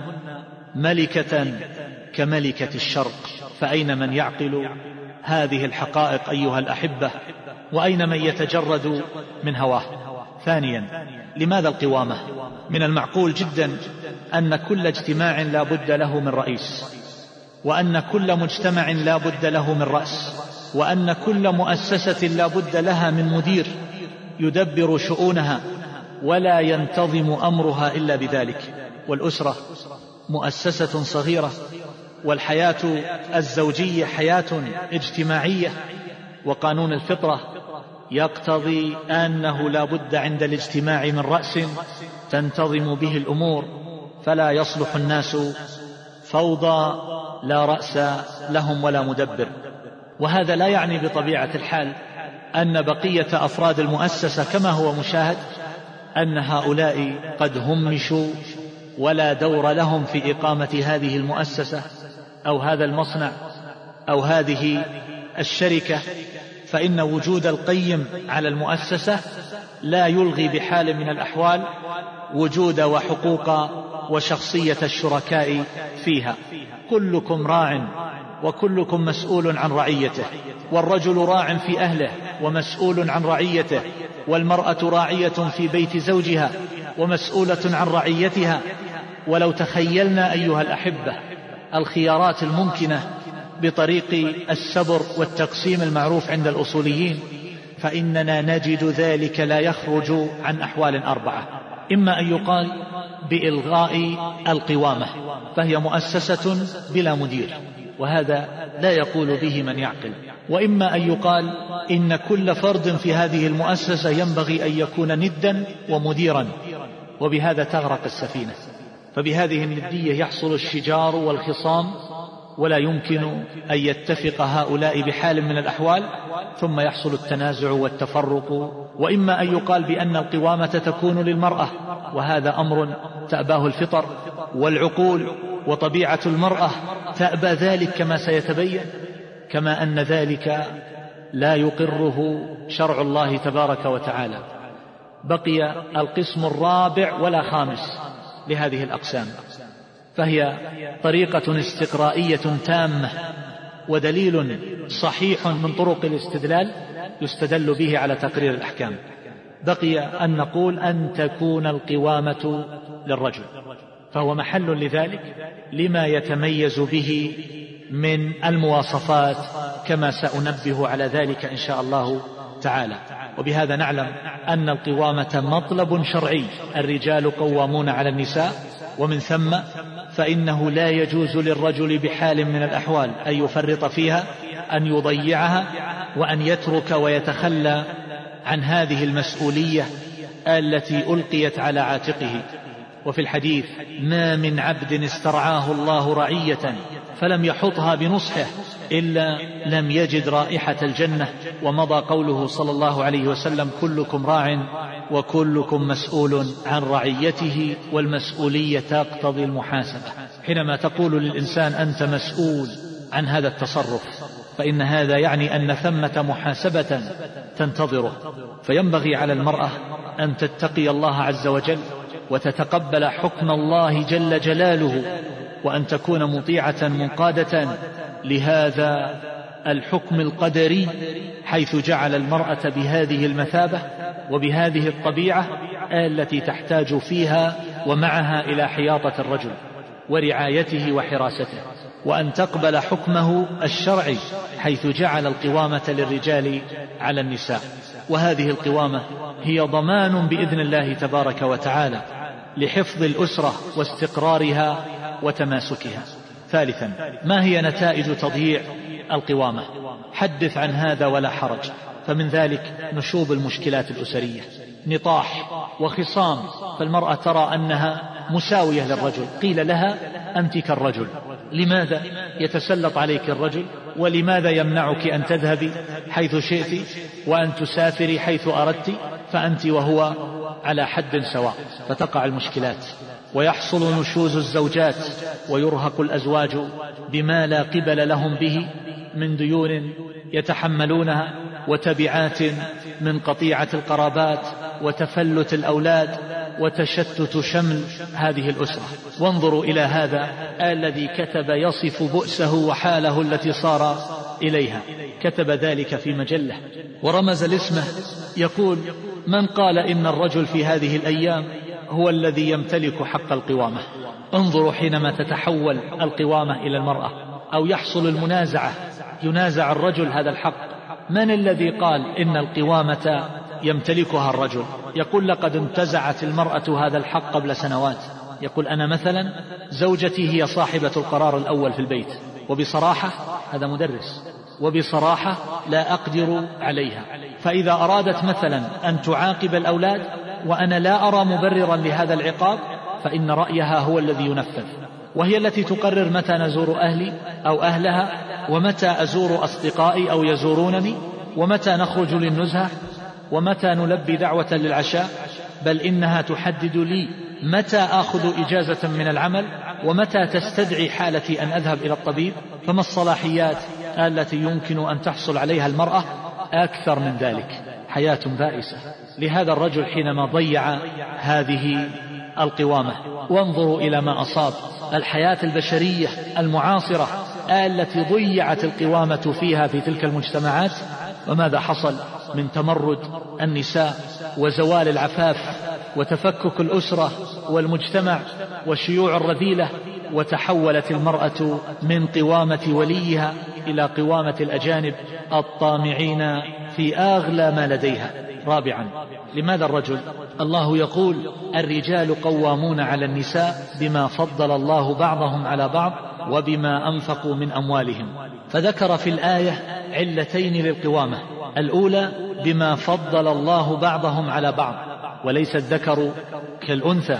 ملكة كملكة الشرق. فأين من يعقل هذه الحقائق أيها الأحبة؟ وأين من يتجرد من هواه؟ ثانيا، لماذا القوامة؟ من المعقول جدا أن كل اجتماع لا بد له من رئيس، وأن كل مجتمع لا بد له من رأس، وأن كل مؤسسة لا بد لها من مدير يدبر شؤونها ولا ينتظم أمرها إلا بذلك. والأسرة مؤسسة صغيرة، والحياة الزوجية حياة اجتماعية، وقانون الفطرة يقتضي أنه لا بد عند الاجتماع من رأس تنتظم به الأمور، فلا يصلح الناس فوضى لا رأس لهم ولا مدبر. وهذا لا يعني بطبيعة الحال أن بقية أفراد المؤسسة كما هو مشاهد أن هؤلاء قد همشوا ولا دور لهم في إقامة هذه المؤسسة أو هذا المصنع أو هذه الشركة. فإن وجود القيم على المؤسسة لا يلغي بحال من الأحوال وجود وحقوق وشخصية الشركاء فيها. كلكم راع وكلكم مسؤول عن رعيته، والرجل راع في أهله ومسؤول عن رعيته، والمرأة راعية في بيت زوجها ومسؤولة عن رعيتها. ولو تخيلنا أيها الأحبة الخيارات الممكنة بطريق السبر والتقسيم المعروف عند الأصوليين، فإننا نجد ذلك لا يخرج عن أحوال أربعة: إما أن يقال بإلغاء القوامة فهي مؤسسة بلا مدير، وهذا لا يقول به من يعقل، وإما أن يقال إن كل فرد في هذه المؤسسة ينبغي أن يكون ندا ومديرا، وبهذا تغرق السفينة. فبهذه الندية يحصل الشجار والخصام، ولا يمكن أن يتفق هؤلاء بحال من الأحوال، ثم يحصل التنازع والتفرق. وإما أن يقال بأن القوامة تكون للمرأة، وهذا أمر تأباه الفطر والعقول، وطبيعة المرأة تأبى ذلك كما سيتبين، كما أن ذلك لا يقره شرع الله تبارك وتعالى. بقي القسم الرابع ولا خامس لهذه الأقسام، فهي طريقة استقرائية تامة ودليل صحيح من طرق الاستدلال يستدل به على تقرير الأحكام. بقي أن نقول أن تكون القوامة للرجل، فهو محل لذلك لما يتميز به من المواصفات، كما سأنبه على ذلك إن شاء الله تعالى. وبهذا نعلم أن القوامة مطلب شرعي، الرجال قوامون على النساء، ومن ثم فإنه لا يجوز للرجل بحال من الأحوال أن يفرط فيها، أن يضيعها، وأن يترك ويتخلى عن هذه المسؤولية التي ألقيت على عاتقه. وفي الحديث: ما من عبد استرعاه الله رعية فلم يحطها بنصحه إلا لم يجد رائحة الجنة. ومضى قوله صلى الله عليه وسلم: كلكم راع وكلكم مسؤول عن رعيته، والمسؤولية تقتضي المحاسبة. حينما تقول للإنسان أنت مسؤول عن هذا التصرف، فإن هذا يعني أن ثمة محاسبة تنتظره. فينبغي على المرأة أن تتقي الله عز وجل وتتقبل حكم الله جل جلاله، وأن تكون مطيعة منقادة لهذا الحكم القدري، حيث جعل المرأة بهذه المثابة وبهذه الطبيعة التي تحتاج فيها ومعها إلى حياطة الرجل ورعايته وحراسته، وأن تقبل حكمه الشرعي حيث جعل القوامة للرجال على النساء. وهذه القوامة هي ضمان بإذن الله تبارك وتعالى لحفظ الأسرة واستقرارها وتماسكها. ثالثا: ما هي نتائج تضييع القوامة؟ حدث عن هذا ولا حرج. فمن ذلك نشوب المشكلات الأسرية، نطاح وخصام، فالمرأة ترى أنها مساوية للرجل، قيل لها أنت كالرجل. لماذا يتسلط عليك الرجل ولماذا يمنعك أن تذهبي حيث شئت وأن تسافري حيث أردت؟ فأنت وهو على حد سواء، فتقع المشكلات ويحصل نشوز الزوجات ويرهق الأزواج بما لا قبل لهم به من ديون يتحملونها وتبعات من قطيعة القرابات وتفلت الأولاد وتشتت شمل هذه الأسرة. وانظروا إلى هذا الذي كتب يصف بؤسه وحاله التي صار إليها، كتب ذلك في مجلة ورمز لاسمه، يقول: من قال إن الرجل في هذه الأيام هو الذي يمتلك حق القوامة؟ انظروا حينما تتحول القوامة إلى المرأة أو يحصل المنازعة، ينازع الرجل هذا الحق، من الذي قال إن القوامة يمتلكها الرجل؟ يقول: لقد انتزعت المرأة هذا الحق قبل سنوات. يقول: أنا مثلا زوجتي هي صاحبة القرار الأول في البيت، وبصراحة هذا مدرس، وبصراحة لا أقدر عليها، فإذا أرادت مثلا أن تعاقب الأولاد وأنا لا أرى مبررا لهذا العقاب فإن رأيها هو الذي ينفذ، وهي التي تقرر متى نزور أهلي أو أهلها، ومتى أزور أصدقائي أو يزورونني، ومتى نخرج للنزهة، ومتى نلبي دعوة للعشاء، بل إنها تحدد لي متى آخذ إجازة من العمل، ومتى تستدعي حالتي أن أذهب إلى الطبيب. فما الصلاحيات التي يمكن أن تحصل عليها المرأة أكثر من ذلك؟ حياة بائسة لهذا الرجل حينما ضيع هذه القوامة. وانظروا إلى ما أصاب الحياة البشرية المعاصرة التي ضيعت القوامة فيها في تلك المجتمعات، وماذا حصل من تمرد النساء وزوال العفاف وتفكك الأسرة والمجتمع وشيوع الرذيلة، وتحولت المرأة من قوامة وليها إلى قوامة الأجانب الطامعين في أغلى ما لديها. رابعا، لماذا الرجل؟ الله يقول: الرجال قوامون على النساء بما فضل الله بعضهم على بعض وبما أنفقوا من أموالهم، فذكر في الآية علتين للقوامة: الأولى بما فضل الله بعضهم على بعض، وليس الذكر كالأنثى،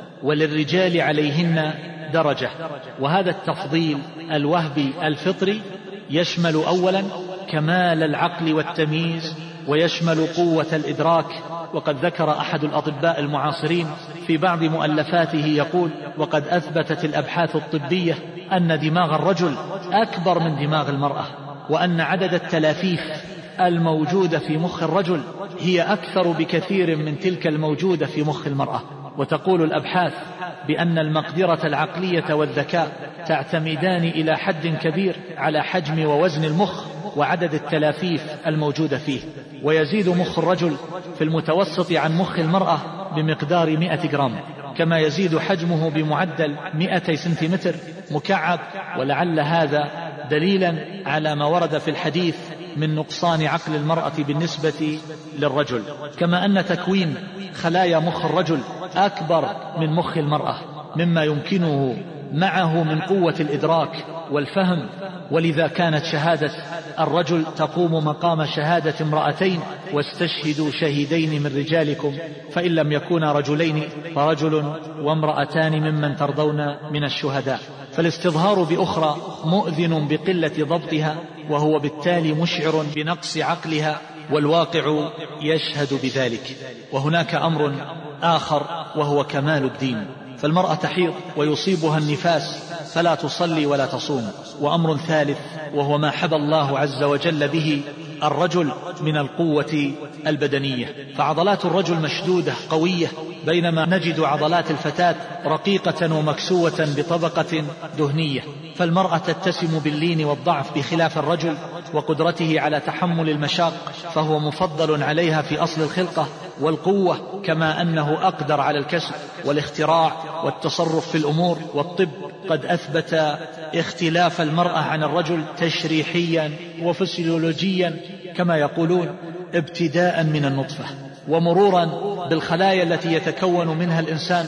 وللرجال عليهن درجة. وهذا التفضيل الوهبي الفطري يشمل أولا كمال العقل والتمييز، ويشمل قوة الإدراك. وقد ذكر أحد الأطباء المعاصرين في بعض مؤلفاته يقول: وقد أثبتت الأبحاث الطبية أن دماغ الرجل أكبر من دماغ المرأة، وأن عدد التلافيف الموجودة في مخ الرجل هي أكثر بكثير من تلك الموجودة في مخ المرأة. وتقول الأبحاث بأن المقدرة العقلية والذكاء تعتمدان إلى حد كبير على حجم ووزن المخ وعدد التلافيف الموجودة فيه، ويزيد مخ الرجل في المتوسط عن مخ المرأة بمقدار 100 جرام، كما يزيد حجمه بمعدل 200 سنتيمتر مكعب. ولعل هذا دليلا على ما ورد في الحديث من نقصان عقل المرأة بالنسبة للرجل، كما أن تكوين خلايا مخ الرجل أكبر من مخ المرأة، مما يمكنه معه من قوة الإدراك والفهم. ولذا كانت شهادة الرجل تقوم مقام شهادة امرأتين: واستشهدوا شهيدين من رجالكم، فإن لم يكونا رجلين فرجل وامرأتان ممن ترضون من الشهداء. فالاستظهار بأخرى مؤذن بقلة ضبطها، وهو بالتالي مشعر بنقص عقلها، والواقع يشهد بذلك. وهناك أمر آخر وهو كمال الدين، فالمرأة تحيض ويصيبها النفاس فلا تصلي ولا تصوم. وأمر ثالث وهو ما حبى الله عز وجل به الرجل من القوة البدنية، فعضلات الرجل مشدودة قوية، بينما نجد عضلات الفتاة رقيقة ومكسوة بطبقة دهنية. فالمرأة تتسم باللين والضعف بخلاف الرجل وقدرته على تحمل المشاق، فهو مفضل عليها في أصل الخلقة والقوة، كما أنه أقدر على الكسب والاختراع والتصرف في الأمور. والطب قد أثبت اختلاف المرأة عن الرجل تشريحيا وفسيولوجيا كما يقولون، ابتداء من النطفة ومرورا بالخلايا التي يتكون منها الإنسان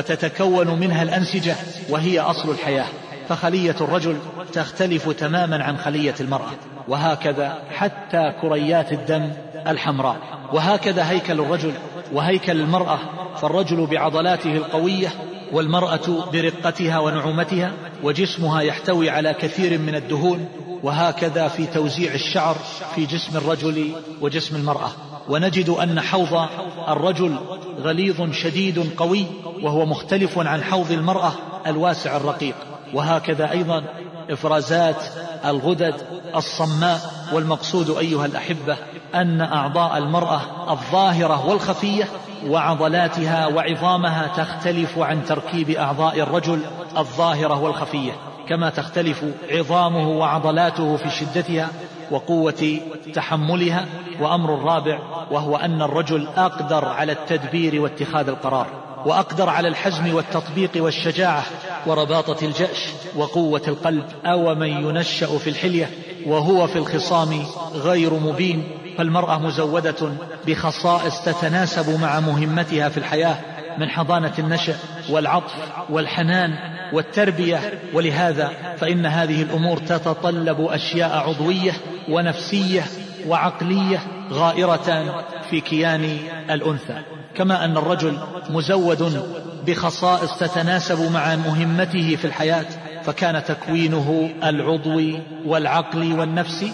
وتتكون منها الأنسجة، وهي أصل الحياة. فخلية الرجل تختلف تماما عن خلية المرأة، وهكذا حتى كريات الدم الحمراء. وهكذا هيكل الرجل وهيكل المرأة، فالرجل بعضلاته القوية والمرأة برقتها ونعومتها، وجسمها يحتوي على كثير من الدهون وهكذا في توزيع الشعر في جسم الرجل وجسم المرأة. ونجد أن حوض الرجل غليظ شديد قوي، وهو مختلف عن حوض المرأة الواسع الرقيق. وهكذا أيضا إفرازات الغدد الصماء. والمقصود أيها الأحبة أن أعضاء المرأة الظاهرة والخفية وعضلاتها وعظامها تختلف عن تركيب أعضاء الرجل الظاهرة والخفية، كما تختلف عظامه وعضلاته في شدتها وقوة تحملها. وأمر الرابع وهو أن الرجل أقدر على التدبير واتخاذ القرار، وأقدر على الحزم والتطبيق والشجاعة ورباطة الجأش وقوة القلب. أو من ينشأ في الحلية وهو في الخصام غير مبين. فالمرأة مزودة بخصائص تتناسب مع مهمتها في الحياة، من حضانة النشأ والعطف والحنان والتربية. ولهذا فإن هذه الأمور تتطلب أشياء عضوية ونفسية وعقلية غائرة في كيان الأنثى. كما أن الرجل مزود بخصائص تتناسب مع مهمته في الحياة، فكان تكوينه العضوي والعقلي والنفسي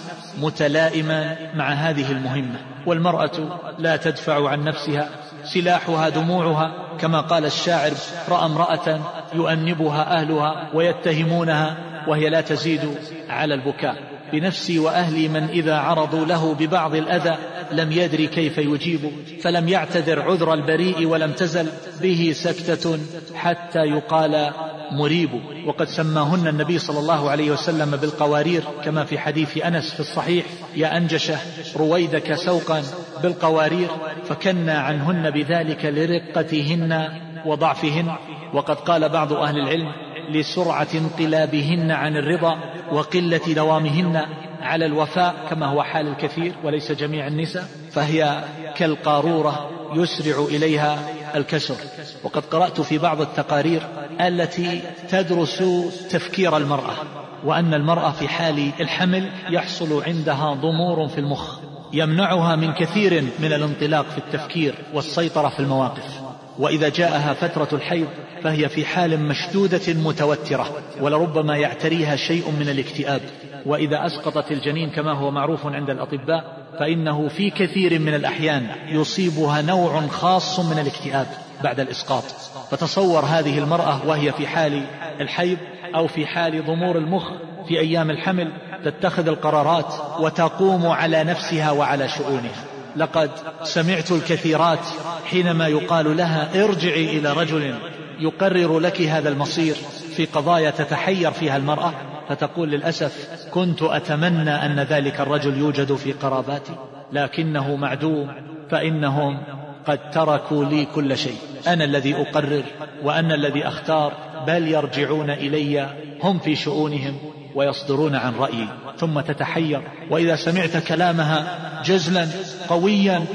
متلائما مع هذه المهمة. والمرأة لا تدفع عن نفسها، سلاحها دموعها، كما قال الشاعر: رأى امرأة يؤنبها أهلها ويتهمونها وهي لا تزيد على البكاء. بنفسي وأهلي من إذا عرضوا له ببعض الأذى لم يدري كيف يجيب، فلم يعتذر عذر البريء ولم تزل به سكتة حتى يقال مريب. وقد سماهن النبي صلى الله عليه وسلم بالقوارير، كما في حديث أنس في الصحيح: يا أنجشة رويدك سوقا بالقوارير، فكنا عنهن بذلك لرقتهن وضعفهن. وقد قال بعض أهل العلم: لسرعة انقلابهن عن الرضا وقلة دوامهن على الوفاء، كما هو حال الكثير وليس جميع النساء، فهي كالقارورة يسرع إليها الكسر. وقد قرأت في بعض التقارير التي تدرس تفكير المرأة، وأن المرأة في حال الحمل يحصل عندها ضمور في المخ يمنعها من كثير من الانطلاق في التفكير والسيطرة في المواقف. وإذا جاءها فترة الحيض فهي في حال مشدودة متوترة، ولربما يعتريها شيء من الاكتئاب. وإذا أسقطت الجنين كما هو معروف عند الأطباء فإنه في كثير من الأحيان يصيبها نوع خاص من الاكتئاب بعد الإسقاط. فتصور هذه المرأة وهي في حال الحيض أو في حال ضمور المخ في أيام الحمل تتخذ القرارات وتقوم على نفسها وعلى شؤونها. لقد سمعت الكثيرات حينما يقال لها ارجعي إلى رجل يقرر لك هذا المصير في قضايا تتحير فيها المرأة، فتقول: للأسف كنت أتمنى أن ذلك الرجل يوجد في قراباتي لكنه معدوم، فإنهم قد تركوا لي كل شيء، أنا الذي أقرر وأنا الذي أختار، بل يرجعون إلي هم في شؤونهم ويصدرون عن رأيي. ثم تتحير، وإذا سمعت كلامها جزلا قويا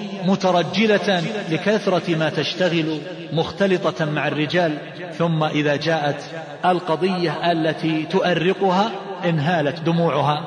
مترجلة لكثرة ما تشتغل مختلطة مع الرجال، ثم إذا جاءت القضية التي تؤرقها انهالت دموعها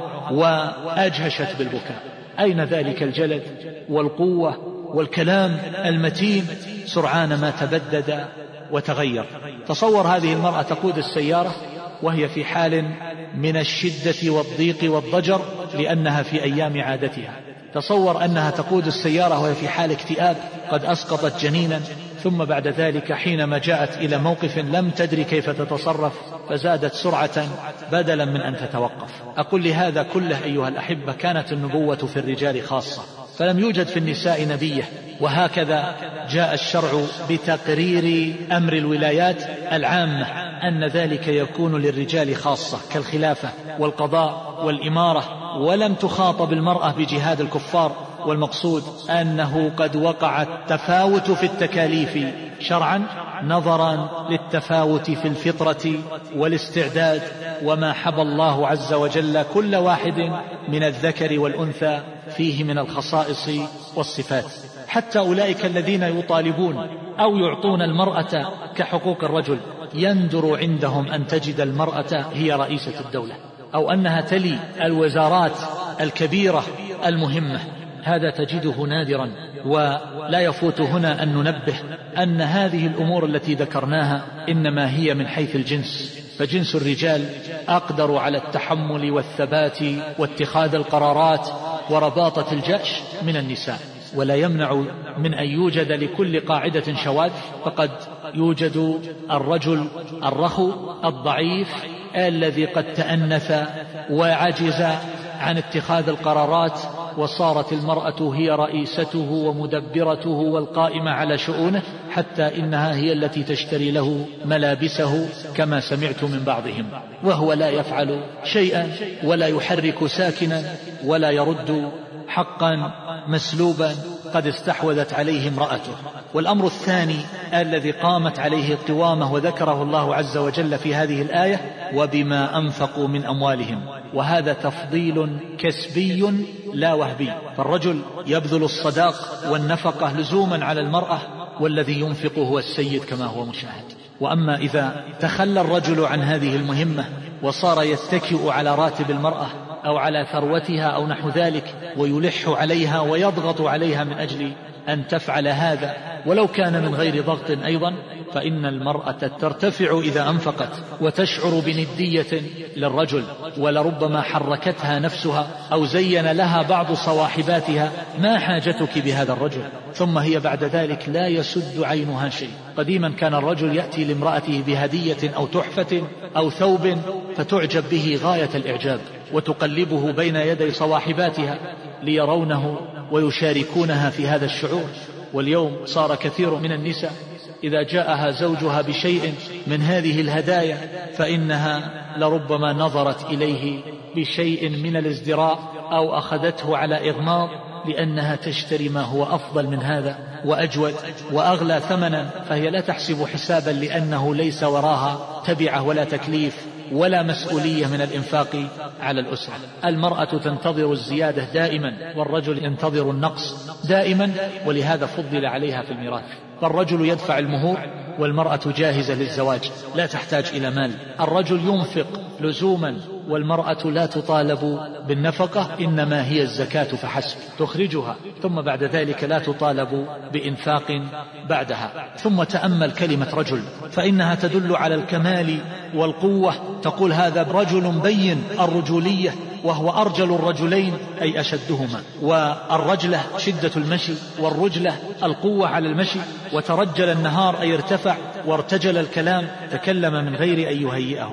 وأجهشت بالبكاء. أين ذلك الجلد والقوة والكلام المتين؟ سرعان ما تبدد وتغير. تصور هذه المرأة تقود السيارة وهي في حال من الشدة والضيق والضجر لأنها في أيام عادتها. تصور أنها تقود السيارة وهي في حال اكتئاب قد أسقطت جنينا، ثم بعد ذلك حينما جاءت إلى موقف لم تدري كيف تتصرف فزادت سرعة بدلا من أن تتوقف. أقول لهذا كله أيها الأحبة كانت النبوة في الرجال خاصة، فلم يوجد في النساء نبية. وهكذا جاء الشرع بتقرير أمر الولايات العامة أن ذلك يكون للرجال خاصة كالخلافة والقضاء والإمارة، ولم تخاطب المرأة بجهاد الكفار. والمقصود أنه قد وقع التفاوت في التكاليف شرعا نظرا للتفاوت في الفطرة والاستعداد، وما حبى الله عز وجل كل واحد من الذكر والأنثى فيه من الخصائص والصفات. حتى أولئك الذين يطالبون أو يعطون المرأة كحقوق الرجل يندر عندهم أن تجد المرأة هي رئيسة الدولة أو أنها تلي الوزارات الكبيرة المهمة. هذا تجده نادرا. ولا يفوت هنا أن ننبه أن هذه الأمور التي ذكرناها إنما هي من حيث الجنس، فجنس الرجال أقدر على التحمل والثبات واتخاذ القرارات ورباطة الجأش من النساء، ولا يمنع من أن يوجد لكل قاعدة شواذ، فقد يوجد الرجل الرخو الضعيف الذي قد تأنث وعجز عن اتخاذ القرارات، وصارت المرأة هي رئيسته ومدبرته والقائمة على شؤونه، حتى إنها هي التي تشتري له ملابسه كما سمعت من بعضهم، وهو لا يفعل شيئا ولا يحرك ساكنا ولا يرد حقا مسلوبا قد استحوذت عليه امرأته. والأمر الثاني الذي قامت عليه القوامة وذكره الله عز وجل في هذه الآية: وبما أنفقوا من أموالهم، وهذا تفضيل كسبي لا وهبي، فالرجل يبذل الصداق والنفقة لزوما على المرأة، والذي ينفق هو السيد كما هو مشاهد. وأما إذا تخلى الرجل عن هذه المهمة وصار يتكئ على راتب المرأة أو على ثروتها أو نحو ذلك ويلح عليها ويضغط عليها من أجل أن تفعل هذا ولو كان من غير ضغط أيضا، فإن المرأة ترتفع إذا أنفقت وتشعر بندية للرجل، ولربما حركتها نفسها أو زين لها بعض صواحباتها: ما حاجتك بهذا الرجل؟ ثم هي بعد ذلك لا يسد عينها شيء. قديما كان الرجل يأتي لامرأته بهدية أو تحفة أو ثوب فتعجب به غاية الإعجاب وتقلبه بين يدي صواحباتها ليرونه ويشاركونها في هذا الشعور. واليوم صار كثير من النساء إذا جاءها زوجها بشيء من هذه الهدايا فإنها لربما نظرت إليه بشيء من الازدراء أو أخذته على إغماض، لأنها تشتري ما هو أفضل من هذا وأجود وأغلى ثمنا، فهي لا تحسب حسابا لأنه ليس وراها تبعة ولا تكليف ولا مسؤولية من الإنفاق على الأسرة. المرأة تنتظر الزيادة دائما والرجل ينتظر النقص دائما، ولهذا فضل عليها في الميراث. فالرجل يدفع المهور والمرأة جاهزة للزواج لا تحتاج إلى مال. الرجل ينفق لزوما والمرأة لا تطالب بالنفقة، إنما هي الزكاة فحسب تخرجها، ثم بعد ذلك لا تطالب بإنفاق بعدها. ثم تأمل كلمة رجل، فإنها تدل على الكمال والقوة. تقول هذا رجل بين الرجولية، وهو أرجل الرجلين أي أشدهما، والرجلة شدة المشي، والرجلة القوة على المشي. وترجل النهار أي ارتفع، وارتجل الكلام تكلم من غير أن يهيئه.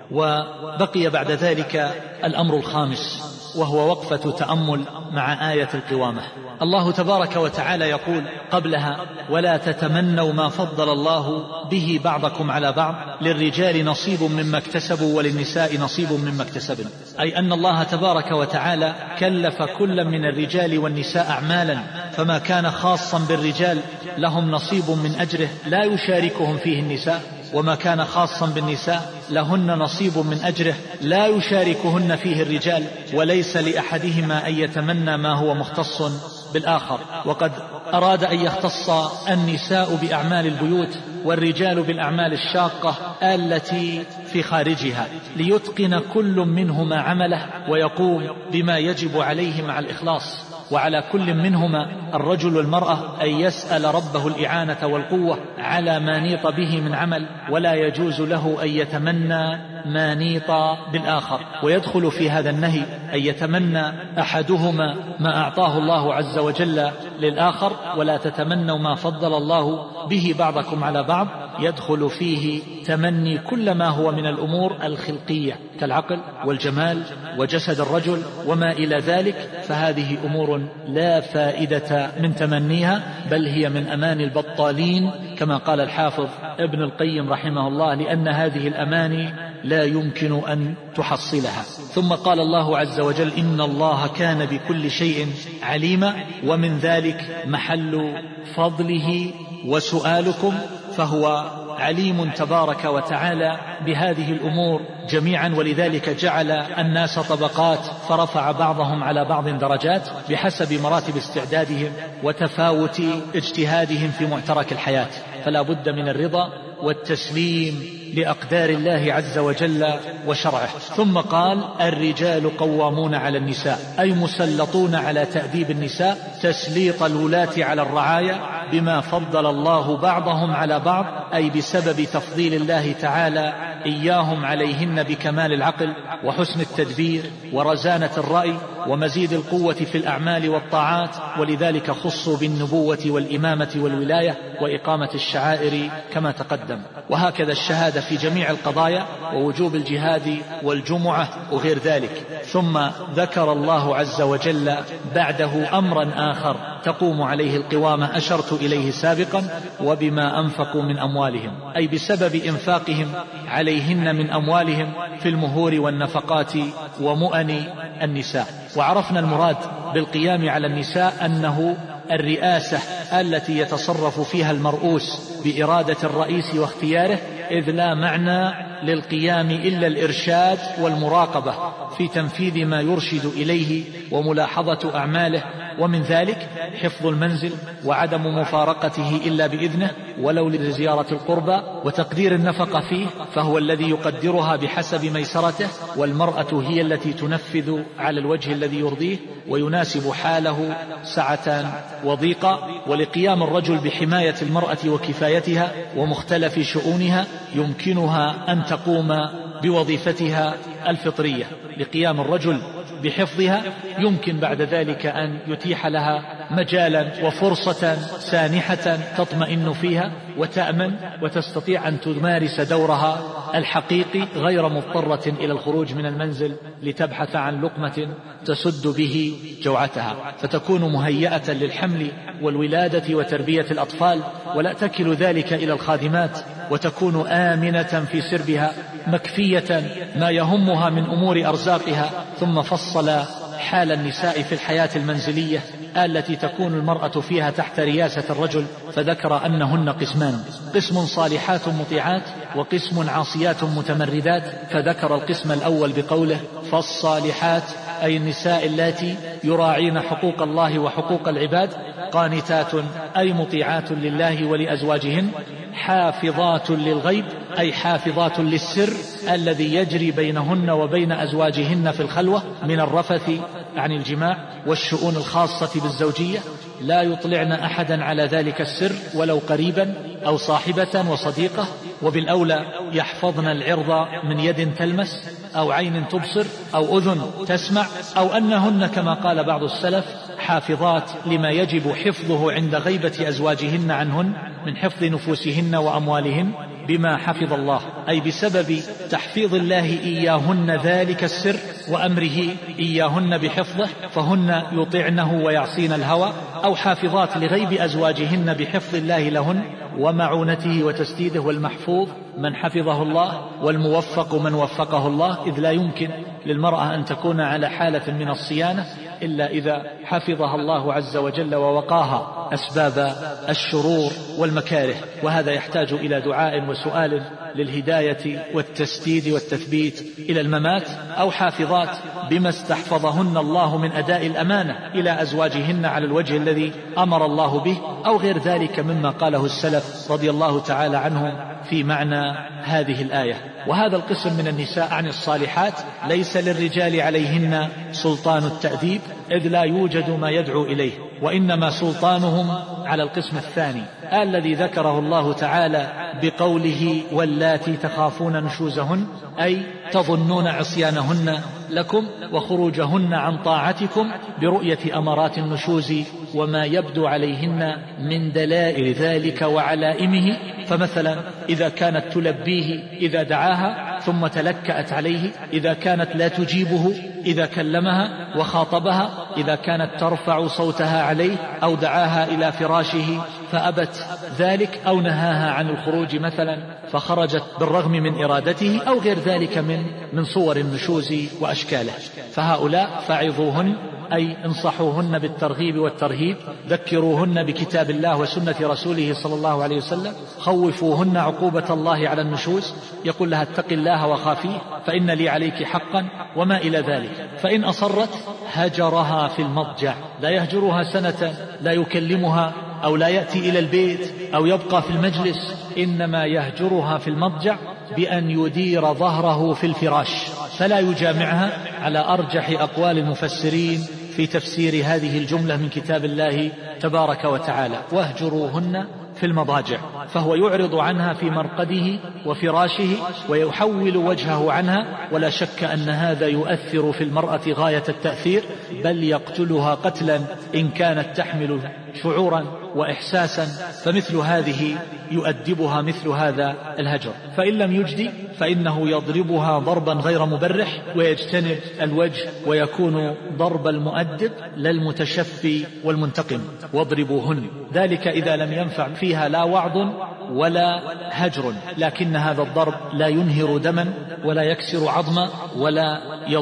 وبقي بعد ذلك الأمر الخامس، وهو وقفة تأمل مع آية القوامة. الله تبارك وتعالى يقول قبلها: ولا تتمنوا ما فضل الله به بعضكم على بعض، للرجال نصيب مما اكتسبوا وللنساء نصيب مما اكتسبن. أي أن الله تبارك وتعالى كلف كل من الرجال والنساء أعمالا، فما كان خاصا بالرجال لهم نصيب من أجره لا يشاركهم فيه النساء، وما كان خاصا بالنساء لهن نصيب من أجره لا يشاركهن فيه الرجال، وليس لأحدهما أن يتمنى ما هو مختص بالآخر. وقد أراد أن يختص النساء بأعمال البيوت والرجال بالأعمال الشاقة التي في خارجها، ليتقن كل منهما عمله ويقوم بما يجب عليه مع الإخلاص. وعلى كل منهما الرجل والمرأة أن يسأل ربه الإعانة والقوة على ما نيط به من عمل، ولا يجوز له أن يتمنى ما نيط بالآخر. ويدخل في هذا النهي أن يتمنى أحدهما ما أعطاه الله عز وجل للآخر، ولا تتمنوا ما فضل الله به بعضكم على بعض. يدخل فيه تمني كل ما هو من الأمور الخلقية كالعقل والجمال وجسد الرجل وما إلى ذلك، فهذه أمور لا فائدة من تمنيها، بل هي من أماني البطالين كما قال الحافظ ابن القيم رحمه الله، لأن هذه الأماني لا يمكن أن تحصلها. ثم قال الله عز وجل: إن الله كان بكل شيء عليما، ومن ذلك محل فضله وسؤالكم، فهو عليم تبارك وتعالى بهذه الأمور جميعا. ولذلك جعل الناس طبقات، فرفع بعضهم على بعض درجات بحسب مراتب استعدادهم وتفاوت اجتهادهم في معترك الحياة. فلا بد من الرضا والتسليم لأقدار الله عز وجل وشرعه. ثم قال: الرجال قوامون على النساء، أي مسلطون على تأديب النساء تسليط الولاة على الرعايا بما فضل الله بعضهم على بعض، أي بسبب تفضيل الله تعالى إياهم عليهن بكمال العقل وحسن التدبير ورزانة الرأي ومزيد القوة في الأعمال والطاعات، ولذلك خصوا بالنبوة والإمامة والولاية وإقامة الشعائر كما تقدم. وهكذا الشهادة في جميع القضايا ووجوب الجهاد والجمعة وغير ذلك. ثم ذكر الله عز وجل بعده أمرا آخر تقوم عليه القوامة أشرت إليه سابقا: وبما أنفقوا من أموالهم، أي بسبب إنفاقهم عليهن من أموالهم في المهور والنفقات ومؤن النساء. وعرفنا المراد بالقيام على النساء أنه الرئاسة التي يتصرف فيها المرؤوس بإرادة الرئيس واختياره، إذ لا معنى للقيام إلا الإرشاد والمراقبة في تنفيذ ما يرشد إليه وملاحظة أعماله، ومن ذلك حفظ المنزل وعدم مفارقته إلا بإذنه ولو لزيارة القربى، وتقدير النفقة فيه فهو الذي يقدرها بحسب ميسرته، والمرأة هي التي تنفذ على الوجه الذي يرضيه ويناسب حاله سعة وضيقة. ولقيام الرجل بحماية المرأة وكفايتها ومختلف شؤونها يمكنها أن تقوم بوظيفتها الفطرية. لقيام الرجل بحفظها يمكن بعد ذلك أن يتيح لها مجالا وفرصة سانحة تطمئن فيها وتأمن وتستطيع أن تمارس دورها الحقيقي غير مضطرة إلى الخروج من المنزل لتبحث عن لقمة تسد به جوعتها، فتكون مهيئة للحمل والولادة وتربية الأطفال، ولا تكل ذلك إلى الخادمات، وتكون آمنة في سربها مكفية ما يهمها من أمور أرزاقها. ثم فصل حال النساء في الحياة المنزلية التي تكون المرأة فيها تحت رياسة الرجل، فذكر أنهن قسمان: قسم صالحات مطيعات، وقسم عاصيات متمردات. فذكر القسم الأول بقوله: فالصالحات، أي النساء اللاتي يراعين حقوق الله وحقوق العباد، قانتات أي مطيعات لله ولأزواجهن، حافظات للغيب أي حافظات للسر الذي يجري بينهن وبين أزواجهن في الخلوة من الرفث عن الجماع والشؤون الخاصة بالزوجية، لا يطلعن أحدا على ذلك السر ولو قريبا أو صاحبة وصديقة، وبالأولى يحفظن العرض من يد تلمس أو عين تبصر أو أذن تسمع، أو أنهن كما قال بعض السلف حافظات لما يجب حفظه عند غيبة أزواجهن عنهن من حفظ نفوسهن وأموالهن بما حفظ الله، أي بسبب تحفيظ الله إياهن ذلك السر وأمره إياهن بحفظه، فهن يطعنه ويعصين الهوى. أو حافظات لغيب أزواجهن بحفظ الله لهن ومعونته وتسديده، والمحفوظ من حفظه الله والموفق من وفقه الله، إذ لا يمكن للمرأة أن تكون على حالة من الصيانة إلا إذا حفظها الله عز وجل ووقاها أسباب الشرور والمكاره. وهذا يحتاج إلى دعاء وسؤال للهداية والتسديد والتثبيت إلى الممات. أو حافظات بما استحفظهن الله من أداء الأمانة إلى أزواجهن على الوجه الذي أمر الله به، أو غير ذلك مما قاله السلف رضي الله تعالى عنهم في معنى هذه الآية. وهذا القسم من النساء عن الصالحات ليس للرجال عليهن سلطان التأديب، إذ لا يوجد ما يدعو إليه، وإنما سلطانهم على القسم الثاني الذي ذكره الله تعالى بقوله: واللاتي تخافون نشوزهن، أي تظنون عصيانهن لكم وخروجهن عن طاعتكم برؤية أمارات النشوز وما يبدو عليهن من دلائل ذلك وعلائمه. فمثلا إذا كانت تلبيه إذا دعاها ثم تلكأت عليه، إذا كانت لا تجيبه إذا كلمها وخاطبها، إذا كانت ترفع صوتها عليه أو دعاها إلى فراشه فأبت ذلك، أو نهاها عن الخروج مثلا فخرجت بالرغم من إرادته، أو غير ذلك من صور النشوز وأشكاله. فهؤلاء فعظوهن، أي انصحوهن بالترغيب والترهيب، ذكروهن بكتاب الله وسنة رسوله صلى الله عليه وسلم، خوفوهن عقوبة الله على النشوز، يقول لها: اتق الله وخافيه فإن لي عليك حقا، وما إلى ذلك. فإن أصرت هجرها في المضجع، لا يهجرها سنة، لا يكلمها أو لا يأتي إلى البيت أو يبقى في المجلس، إنما يهجرها في المضجع بأن يدير ظهره في الفراش فلا يجامعها على أرجح أقوال المفسرين في تفسير هذه الجملة من كتاب الله تبارك وتعالى: واهجروهن في المضاجع. فهو يعرض عنها في مرقده وفراشه ويحول وجهه عنها، ولا شك أن هذا يؤثر في المرأة غاية التأثير، بل يقتلها قتلا إن كانت تحمل شعورا وإحساسا. فمثل هذه يؤدبها مثل هذا الهجر. فإن لم يجدي فإنه يضربها ضربا غير مبرح ويجتنب الوجه، ويكون ضرب المؤدب للمتشفي والمنتقم: واضربوهن. ذلك إذا لم ينفع فيها لا وعظ ولا هجر، لكن هذا الضرب لا ينهر دما ولا يكسر عظما ولا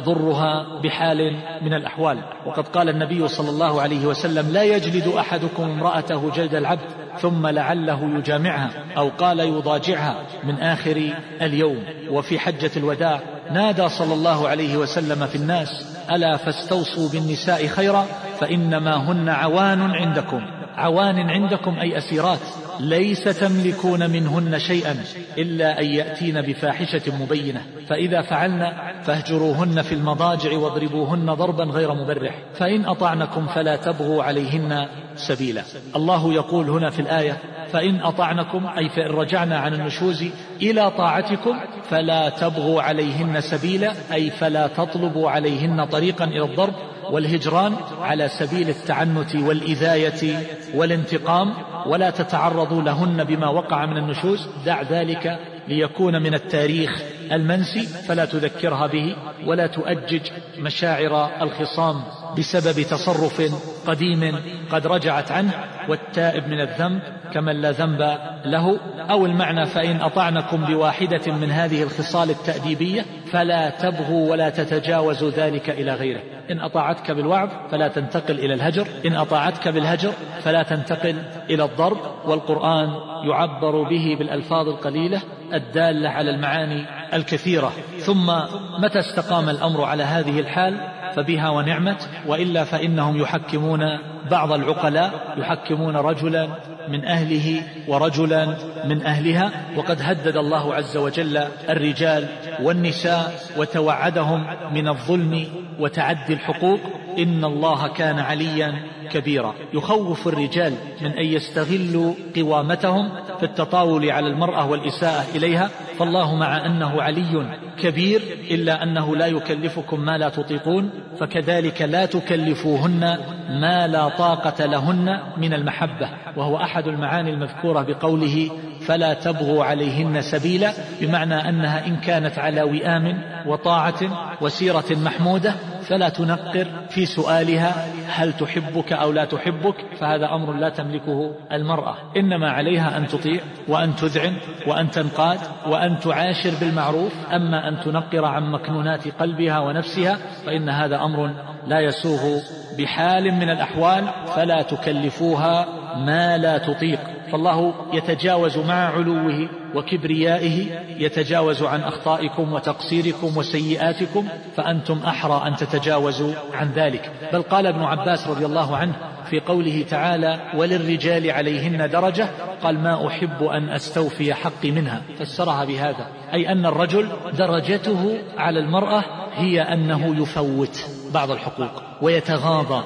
يضرها بحال من الأحوال. وقد قال النبي صلى الله عليه وسلم: لا يجلد أحدكم امرأته جلد العبد ثم لعله يجامعها، أو قال يضاجعها من آخر اليوم. وفي حجة الوداع نادى صلى الله عليه وسلم في الناس: ألا فاستوصوا بالنساء خيرا فإنما هن عوان عندكم. عوان عندكم أي أسيرات، ليس تملكون منهن شيئا إلا أن يأتين بفاحشة مبينة، فإذا فعلن فاهجروهن في المضاجع واضربوهن ضربا غير مبرح، فإن أطعنكم فلا تبغوا عليهن سبيلا. الله يقول هنا في الآية: فإن أطعنكم، أي فإن رجعنا عن النشوز إلى طاعتكم فلا تبغوا عليهن سبيلا، أي فلا تطلبوا عليهن طريقا إلى الضرب والهجران على سبيل التعنت والإذاية والانتقام، ولا تتعرضوا لهن بما وقع من النشوز. دع ذلك ليكون من التاريخ المنسي، فلا تذكرها به ولا تؤجج مشاعر الخصام بسبب تصرف قديم قد رجعت عنه، والتائب من الذنب كمن لا ذنب له. أو المعنى: فإن أطعنكم بواحدة من هذه الخصال التأديبية فلا تبغوا ولا تتجاوزوا ذلك إلى غيره. إن أطاعتك بالوعظ فلا تنتقل إلى الهجر، إن أطاعتك بالهجر فلا تنتقل إلى الضرب. والقرآن يعبر به بالألفاظ القليلة الدالة على المعاني الكثيرة. ثم متى استقام الأمر على هذه الحال فبها ونعمت، وإلا فإنهم يحكمون بعض العقلاء، يحكمون رجلا من أهله ورجلا من أهلها. وقد هدد الله عز وجل الرجال والنساء وتوعدهم من الظلم وتعدي الحقوق: إن الله كان عليا كبيرا. يخوف الرجال من أن يستغلوا قوامتهم في التطاول على المرأة والإساءة إليها، فالله مع أنه علي كبير إلا أنه لا يكلفكم ما لا تطيقون، فكذلك لا تكلفوهن ما لا طاقة لهن من المحبة، وهو أحد المعاني المذكورة بقوله: فلا تبغوا عليهن سبيلا، بمعنى أنها إن كانت على وئام وطاعة وسيرة محمودة فلا تنقر في سؤالها هل تحبك أو لا تحبك، فهذا أمر لا تملكه المرأة، إنما عليها أن تطيع وأن تذعن وأن تنقاد وأن تعاشر بالمعروف. أما أن تنقر عن مكنونات قلبها ونفسها فإن هذا أمر لا يسوغ بحال من الأحوال، فلا تكلفوها ما لا تطيق. فالله يتجاوز مع علوه وكبريائه، يتجاوز عن أخطائكم وتقصيركم وسيئاتكم، فأنتم أحرى أن تتجاوزوا عن ذلك. بل قال ابن عباس رضي الله عنه في قوله تعالى: وللرجال عليهن درجة، قال: ما أحب أن أستوفي حقي منها، فسرها بهذا، أي أن الرجل درجته على المرأة هي أنه يفوت بعض الحقوق ويتغاضى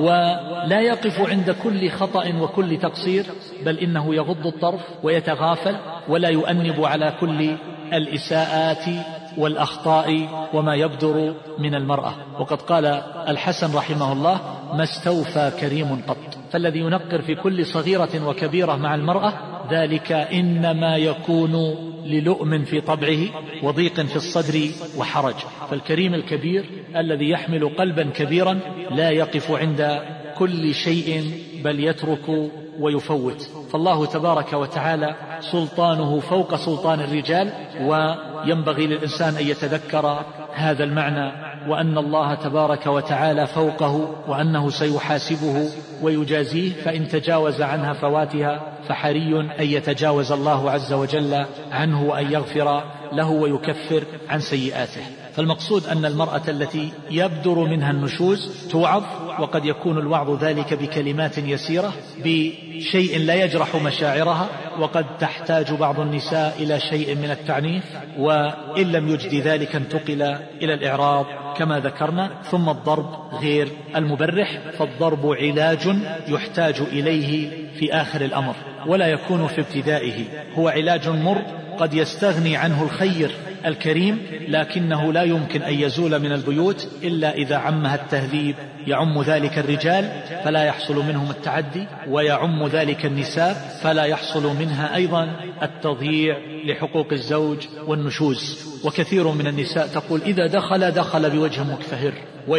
ولا يقف عند كل خطأ وكل تقصير، بل إنه يغض الطرف ويتغافل ولا يؤنب على كل الإساءات والأخطاء وما يبدر من المرأة. وقد قال الحسن رحمه الله: ما استوفى كريم قط. فالذي ينقر في كل صغيرة وكبيرة مع المرأة ذلك إنما يكون للؤم في طبعه وضيق في الصدر وحرج. فالكريم الكبير الذي يحمل قلبا كبيرا لا يقف عند كل شيء بل يترك ويفوت. فالله تبارك وتعالى سلطانه فوق سلطان الرجال، وينبغي للإنسان أن يتذكر هذا المعنى، وأن الله تبارك وتعالى فوقه، وأنه سيحاسبه ويجازيه، فإن تجاوز عنها فواتها فحري أن يتجاوز الله عز وجل عنه وأن يغفر له ويكفر عن سيئاته. فالمقصود أن المرأة التي يبدر منها النشوز توعظ، وقد يكون الوعظ ذلك بكلمات يسيرة، بشيء لا يجرح مشاعرها، وقد تحتاج بعض النساء إلى شيء من التعنيف، وإن لم يجد ذلك انتقل إلى الإعراض كما ذكرنا. ثم الضرب غير المبرح، فالضرب علاج يحتاج إليه في آخر الأمر ولا يكون في ابتدائه، هو علاج مر قد يستغني عنه الخير الكريم، لكنه لا يمكن أن يزول من البيوت إلا إذا عمها التهذيب، يعم ذلك الرجال فلا يحصل منهم التعدي، ويعم ذلك النساء فلا يحصل منها أيضا التضييع لحقوق الزوج والنشوز. وكثير من النساء تقول إذا دخل بوجه مكفهر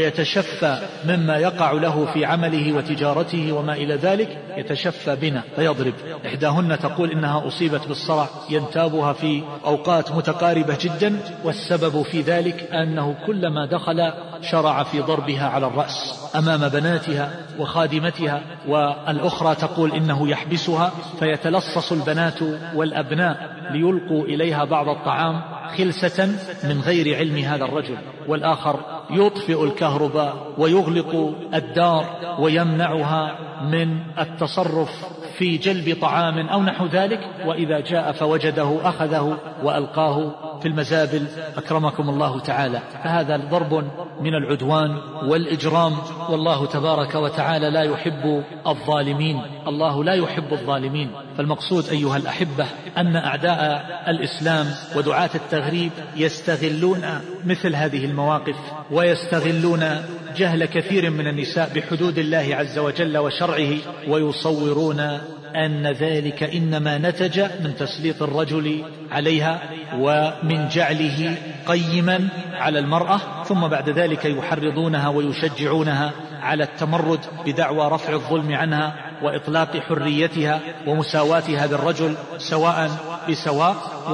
ويتشفى مما يقع له في عمله وتجارته وما إلى ذلك، يتشفى بنا فيضرب. إحداهن تقول إنها أصيبت بالصرع ينتابها في أوقات متقاربة جدا، والسبب في ذلك أنه كلما دخل شرع في ضربها على الرأس أمام بناتها وخادمتها، والأخرى تقول إنه يحبسها فيتلصص البنات والأبناء ليلقوا إليها بعض الطعام خلسة من غير علم هذا الرجل، والآخر يطفئ الكهرباء ويغلق الدار ويمنعها من التصرف في جلب طعام أو نحو ذلك، وإذا جاء فوجده أخذه وألقاه في المزابل أكرمكم الله تعالى. فهذا ضرب من العدوان والإجرام، والله تبارك وتعالى لا يحب الظالمين، الله لا يحب الظالمين. فالمقصود أيها الأحبة أن أعداء الإسلام ودعاة التغريب يستغلون مثل هذه المواقف، ويستغلون جهل كثير من النساء بحدود الله عز وجل وشرعه، ويصورون أن ذلك إنما نتج من تسليط الرجل عليها ومن جعله قيما على المرأة، ثم بعد ذلك يحرضونها ويشجعونها على التمرد بدعوى رفع الظلم عنها وإطلاق حريتها ومساواتها بالرجل سواء بسواء.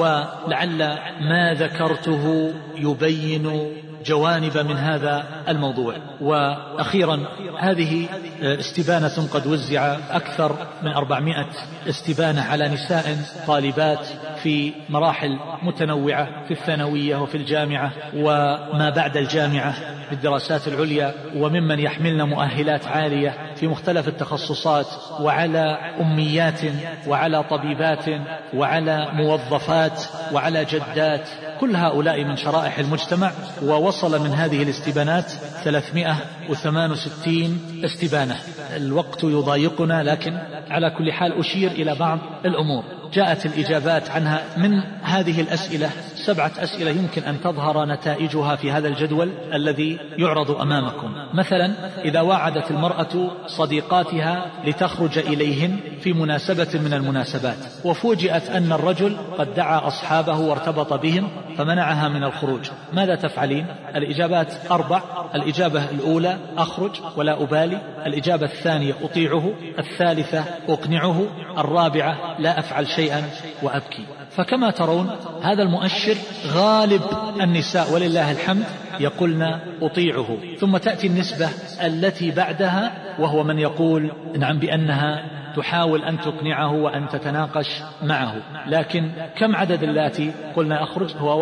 ولعل ما ذكرته يبين جوانب من هذا الموضوع. وأخيرا، هذه استبانة قد وزع أكثر من 400 استبانة على نساء طالبات في مراحل متنوعة في الثانوية وفي الجامعة وما بعد الجامعة في الدراسات العليا، وممن يحملن مؤهلات عالية في مختلف التخصصات، وعلى أميات وعلى طبيبات وعلى موظفات وعلى جدات، كل هؤلاء من شرائح المجتمع. ووصل من هذه الاستبانات 368 استبانة. الوقت يضايقنا، لكن على كل حال أشير إلى بعض الأمور. جاءت الإجابات عنها من هذه الأسئلة 7 أسئلة يمكن أن تظهر نتائجها في هذا الجدول الذي يعرض أمامكم. مثلا، إذا وعدت المرأة صديقاتها لتخرج إليهن في مناسبة من المناسبات، وفوجئت أن الرجل قد دعا أصحابه وارتبط بهم فمنعها من الخروج، ماذا تفعلين؟ الإجابات 4. الإجابة الأولى: أخرج ولا أبالي. الإجابة الثانية: أطيعه. الثالثة: أقنعه. الرابعة: لا أفعل شيئا وأبكي. فكما ترون هذا المؤشر غالب النساء ولله الحمد يقولن أطيعه. ثم تأتي النسبة التي بعدها، وهو من يقول نعم بأنها تحاول أن تقنعه وأن تتناقش معه. لكن كم عدد اللاتي قلنا أخرج؟ هو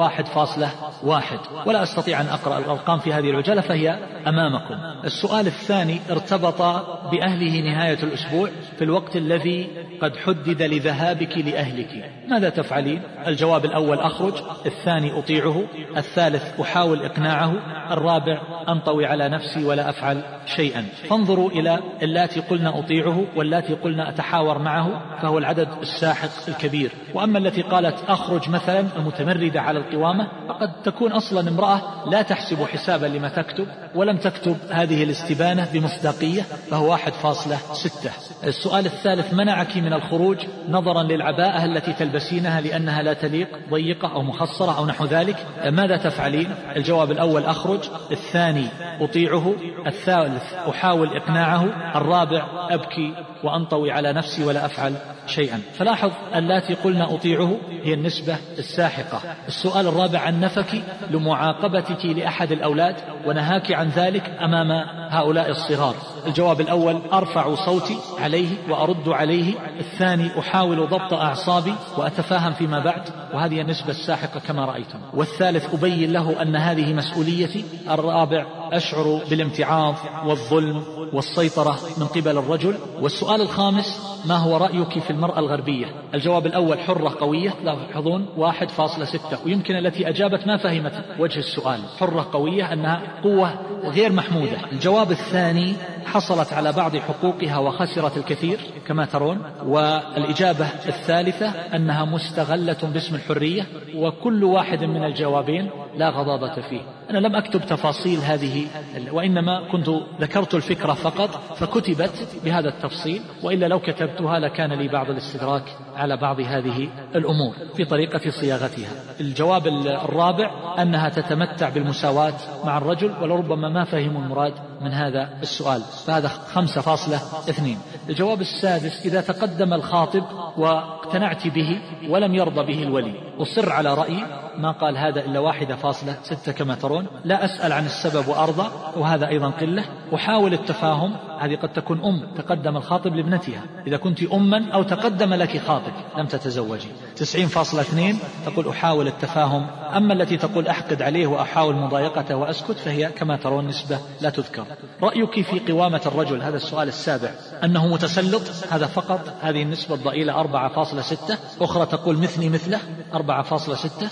1.1. ولا أستطيع أن أقرأ الأرقام في هذه العجلة فهي أمامكم. السؤال الثاني ارتبط بأهله نهاية الأسبوع في الوقت الذي قد حدد لذهابك لأهلك، ماذا تفعلين؟ الجواب الأول: أخرج. الثاني: أطيعه. الثالث: أحاول إقناعه. الرابع: أنطوي على نفسي ولا أفعل شيئا. فانظروا إلى اللاتي قلنا أطيعه واللاتي قلنا أتحاور معه، فهو العدد الساحق الكبير. وأما التي قالت أخرج مثلا المتمردة على القوامة، فقد تكون أصلا امرأة لا تحسب حسابا لما تكتب ولم تكتب هذه الاستبانة بمصداقية، فهو 1.6. السؤال الثالث: منعك من الخروج نظرا للعباءة التي تلبسينها لأنها لا تليق، ضيقة أو مخصرة أو نحو ذلك، ماذا تفعلين؟ الجواب الأول: أخرج. الثاني: أطيعه. الثالث: أحاول إقناعه. الرابع: أبكي وأنطوي على نفسي ولا أفعل شيئا. فلاحظ اللاتي قلنا أطيعه هي النسبة الساحقة. السؤال الرابع: عن نفك لمعاقبتك لأحد الأولاد ونهاك عن ذلك أمام هؤلاء الصغار. الجواب الأول: أرفع صوتي عليه وأرد عليه. الثاني: أحاول ضبط أعصابي وأتفاهم فيما بعد، وهذه النسبة الساحقة كما رأيتم. والثالث: أبين له أن هذه مسؤوليتي. الرابع: أشعر بالامتعاض والظلم والسيطرة من قبل الرجل. والسؤال الخامس: ما هو رأيك في المرأة الغربية؟ الجواب الأول: حرة قوية، لاحظون 1.6، ويمكن التي أجابت ما فهمت وجه السؤال. حرة قوية أنها قوة غير محمودة. الجواب الثاني: حصلت على بعض حقوقها وخسرت الكثير كما ترون. والإجابة الثالثة: أنها مستغلة باسم الحرية. وكل واحد من الجوابين لا غضاضة فيه. أنا لم أكتب تفاصيل هذه، وإنما كنت ذكرت الفكرة فقط فكتبت بهذا التفصيل، وإلا لو كتبتها لكان لي بعض الاستدراك على بعض هذه الأمور في طريقة صياغتها. الجواب الرابع: أنها تتمتع بالمساواة مع الرجل، ولربما ما فهموا المراد من هذا السؤال، فهذا 5.2. الجواب السادس: إذا تقدم الخاطب واقتنعت به ولم يرضى به الولي، أصر على رأيي، ما قال هذا إلا 1.6 كما ترون، لا أسأل عن السبب وأرضى، وهذا أيضا قلة. أحاول التفاهم، هذه قد تكون تقدم الخاطب لابنتها، إذا كنت أما أو تقدم لك خاطب لم تتزوجي. 90.2 تقول أحاول التفاهم. أما التي تقول أحقد عليه وأحاول مضايقته وأسكت فهي كما ترون نسبة لا تذكر. رأيك في قوامة الرجل؟ هذا السؤال السابع. أنه متسلط، هذا فقط، هذه النسبة الضئيلة 4.6. أخرى تقول مثلي مثله 4.6.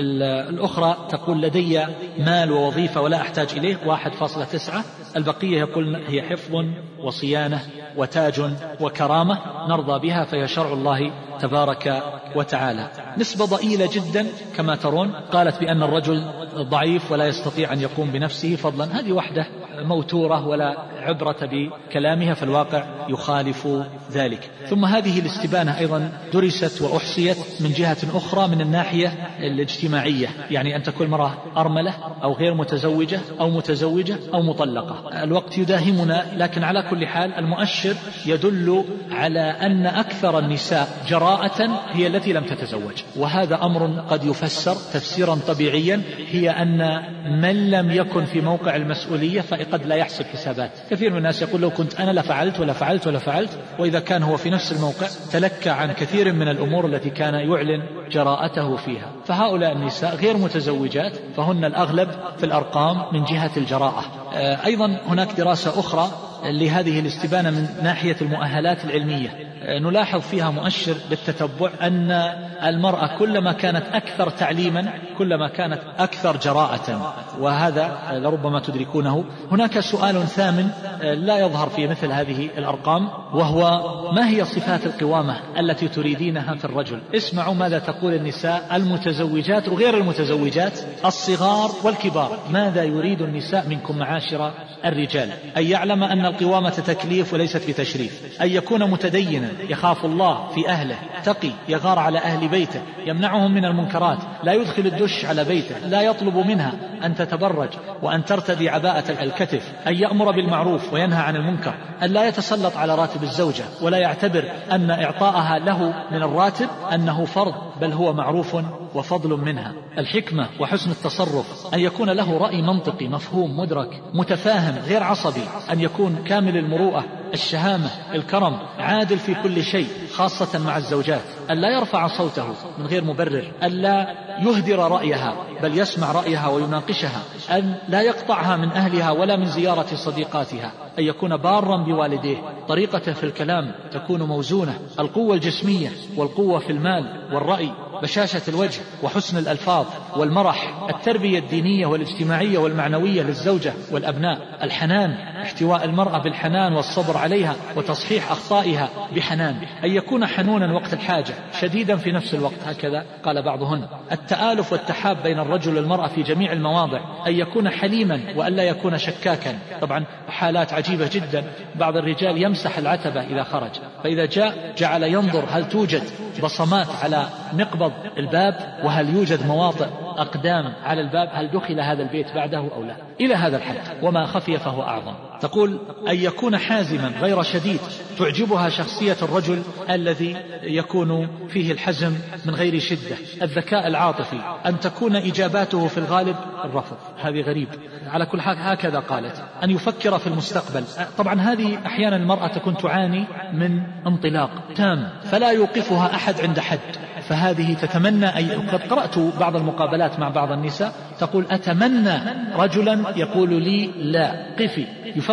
الأخرى تقول لدي مال ووظيفة ولا أحتاج إليه 1.9. البقية يقول هي حفظ وصيانة وتاج وكرامة نرضى بها، فهي شرع الله تبارك وتعالى. نسبة ضئيلة جدا كما ترون قالت بأن الرجل ضعيف ولا يستطيع أن يقوم بنفسه فضلا، هذه وحده موتورة ولا عبرة بكلامها، فالواقع يخالف ذلك. ثم هذه الاستبانة أيضا درست وأحصيت من جهة أخرى من الناحية الاجتماعية، يعني أن تكون مرأة أرملة أو غير متزوجة أو متزوجة أو مطلقة. الوقت يداهمنا، لكن على كل حال المؤشر يدل على أن أكثر النساء جراءة هي التي لم تتزوج، وهذا أمر قد يفسر تفسيرا طبيعيا، هي أن من لم يكن في موقع المسؤولية فقد لا يحسب حسابات. كثير من الناس يقول لو كنت أنا لفعلت ولا فعلت ولا فعلت، وإذا كان هو في نفس الموقع تلكى عن كثير من الأمور التي كان يعلن جراءته فيها. فهؤلاء النساء غير متزوجات فهن الأغلب في الأرقام من جهة الجراءة. أيضا هناك دراسة أخرى لهذه الاستبانة من ناحية المؤهلات العلمية، نلاحظ فيها مؤشر بالتتبع أن المرأة كلما كانت أكثر تعليما كلما كانت أكثر جراءة، وهذا لربما تدركونه. هناك سؤال ثامن لا يظهر في مثل هذه الأرقام، وهو: ما هي صفات القوامة التي تريدينها في الرجل؟ اسمعوا ماذا تقول النساء المتزوجات وغير المتزوجات، الصغار والكبار. ماذا يريد النساء منكم معاشر الرجال؟ أن يعلم أن القوامة تكليف وليست بتشريف، أن يكون متدينا يخاف الله في أهله، تقي يغار على أهل بيته، يمنعهم من المنكرات، لا يدخل الدش على بيته، لا يطلب منها أن تتبرج وأن ترتدي عباءة الكتف، أن يأمر بالمعروف وينهى عن المنكر، أن لا يتسلط على راتب الزوجة ولا يعتبر أن إعطاءها له من الراتب أنه فرض، بل هو معروف وفضل منها. الحكمة وحسن التصرف، أن يكون له رأي منطقي مفهوم مدرك متفاهم غير عصبي، أن يكون كامل المروءة، الشهامة، الكرم، عادل في كل شيء خاصة مع الزوجات، أن لا يرفع صوته من غير مبرر، أن لا يهدر رأيها بل يسمع رأيها ويناقشها، أن لا يقطعها من أهلها ولا من زيارة صديقاتها، أن يكون بارا بوالديه، طريقته في الكلام تكون موزونة، القوة الجسمية والقوة في المال والرأي، بشاشة الوجه وحسن الألفاظ والمرح، التربية الدينية والاجتماعية والمعنوية للزوجة والأبناء، الحنان، احتواء المرأة بالحنان والصبر عليها وتصحيح أخطائها بحنان، أن يكون حنونا وقت الحاجة شديدا في نفس الوقت، هكذا قال بعضهن، التآلف والتحاب بين الرجل والمرأة في جميع المواضع، أن يكون حليما وأن لا يكون شكاكا. طبعا حالات عجيبة جدا، بعض الرجال يمسح العتبة إذا خرج، فإذا جاء جعل ينظر هل توجد بصمات على مقبض الباب، وهل يوجد مواطئ أقدام على الباب، هل دخل هذا البيت بعده أو لا، إلى هذا الحد، وما خفي فهو أعظم. تقول أن يكون حازما غير شديد، تعجبها شخصية الرجل الذي يكون فيه الحزم من غير شدة، الذكاء العاطفي، أن تكون إجاباته في الغالب الرفض، هذه غريب، على كل حال هكذا قالت، أن يفكر في المستقبل. طبعا هذه أحيانا المرأة تكون تعاني من انطلاق تام فلا يوقفها أحد عند حد، فهذه تتمنى قد قرأت بعض المقابلات مع بعض النساء تقول أتمنى رجلا يقول لي لا قفي، يفكر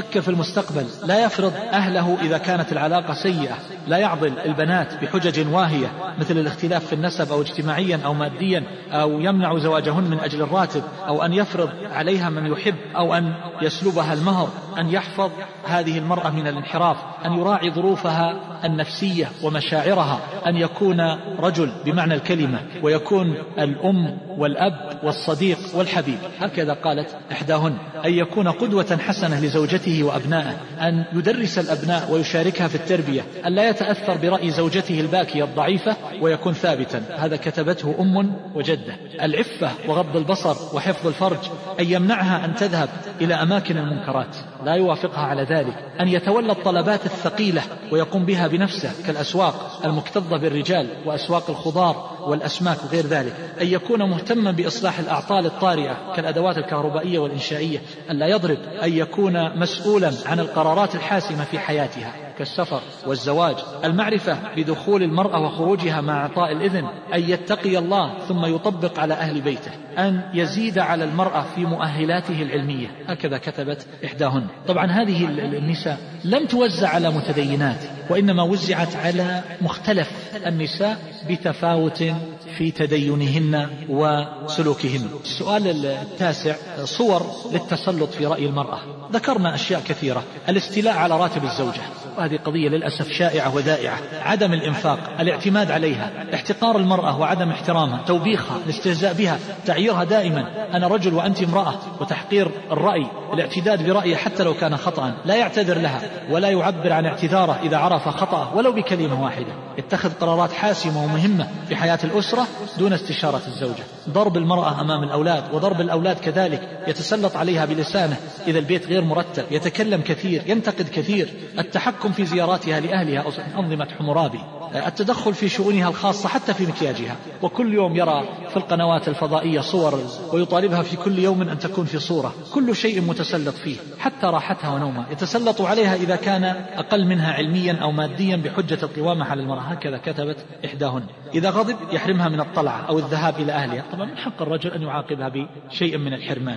يفكر في المستقبل، لا يفرض أهله إذا كانت العلاقة سيئة، لا يعضل البنات بحجج واهية مثل الاختلاف في النسب أو اجتماعيا أو ماديا، أو يمنع زواجهن من أجل الراتب، أو أن يفرض عليها من يحب، أو أن يسلبها المهر. أن يحفظ هذه المرأة من الانحراف، أن يراعي ظروفها النفسية ومشاعرها، أن يكون رجل بمعنى الكلمة، ويكون الأم والأب والصديق والحبيب. هكذا قالت إحداهن. أن يكون قدوة حسنة لزوجته وأبنائه، أن يدرس الأبناء ويشاركها في التربية، أن لا يتأثر برأي زوجته الباكية الضعيفة ويكون ثابتا. هذا كتبته أم وجدة. العفة وغض البصر وحفظ الفرج، أن يمنعها أن تذهب إلى أماكن المنكرات، لا يوافقها على ذلك. أن يتولى الطلبات الثقيلة ويقوم بها بنفسه كالأسواق المكتظة بالرجال وأسواق الخضار والأسماك وغير ذلك. أن يكون مهتما بإصلاح الأعطال الطارئة كالأدوات الكهربائية والإنشائية. أن لا يضرب. أن يكون مسؤولا عن القرارات الحاسمة في حياتها كالسفر والزواج. المعرفة بدخول المرأة وخروجها مع إعطاء الإذن. أن يتقي الله ثم يطبق على أهل بيته. أن يزيد على المرأة في مؤهلاته العلمية. هكذا كتبت إحداهن. طبعا هذه النساء لم توزع على متدينات، وإنما وزعت على مختلف النساء بتفاوت في تدينهن وسلوكهن. السؤال التاسع: صور للتسلط في رأي المرأة. ذكرنا أشياء كثيرة: الاستيلاء على راتب الزوجة، وهذه قضية للأسف شائعة وذائعة. عدم الإنفاق، الاعتماد عليها، احتقار المرأة وعدم احترامها، توبيخها، الاستهزاء بها، تعييرها دائما أنا رجل وأنت امرأة، وتحقير الرأي، الاعتداد برأيه حتى لو كان خطأ، لا يعتذر لها ولا يعبر عن اعتذاره إذا عرف خطأه ولو بكلمة واحدة. اتخذ قرارات حاسمة ومهمة في حياة الأسرة دون استشارة الزوجة. ضرب المرأة أمام الأولاد، وضرب الأولاد كذلك، يتسلط عليها بلسانه إذا البيت غير مرتب، يتكلم كثير، ينتقد كثير. التحكم في زياراتها لأهلها أو أنظمة حمورابي، التدخل في شؤونها الخاصة حتى في مكياجها، وكل يوم يرى في القنوات الفضائية صور ويطالبها في كل يوم أن تكون في صورة. كل شيء متسلط فيه حتى راحتها ونومها. يتسلط عليها إذا كان أقل منها علميا أو ماديا بحجة القوامة على المرأة. هكذا كتبت إحداهن. إذا غضب يحرمها من الطلعة أو الذهاب إلى أهلها. طبعا من حق الرجل أن يعاقبها بشيء من الحرمان،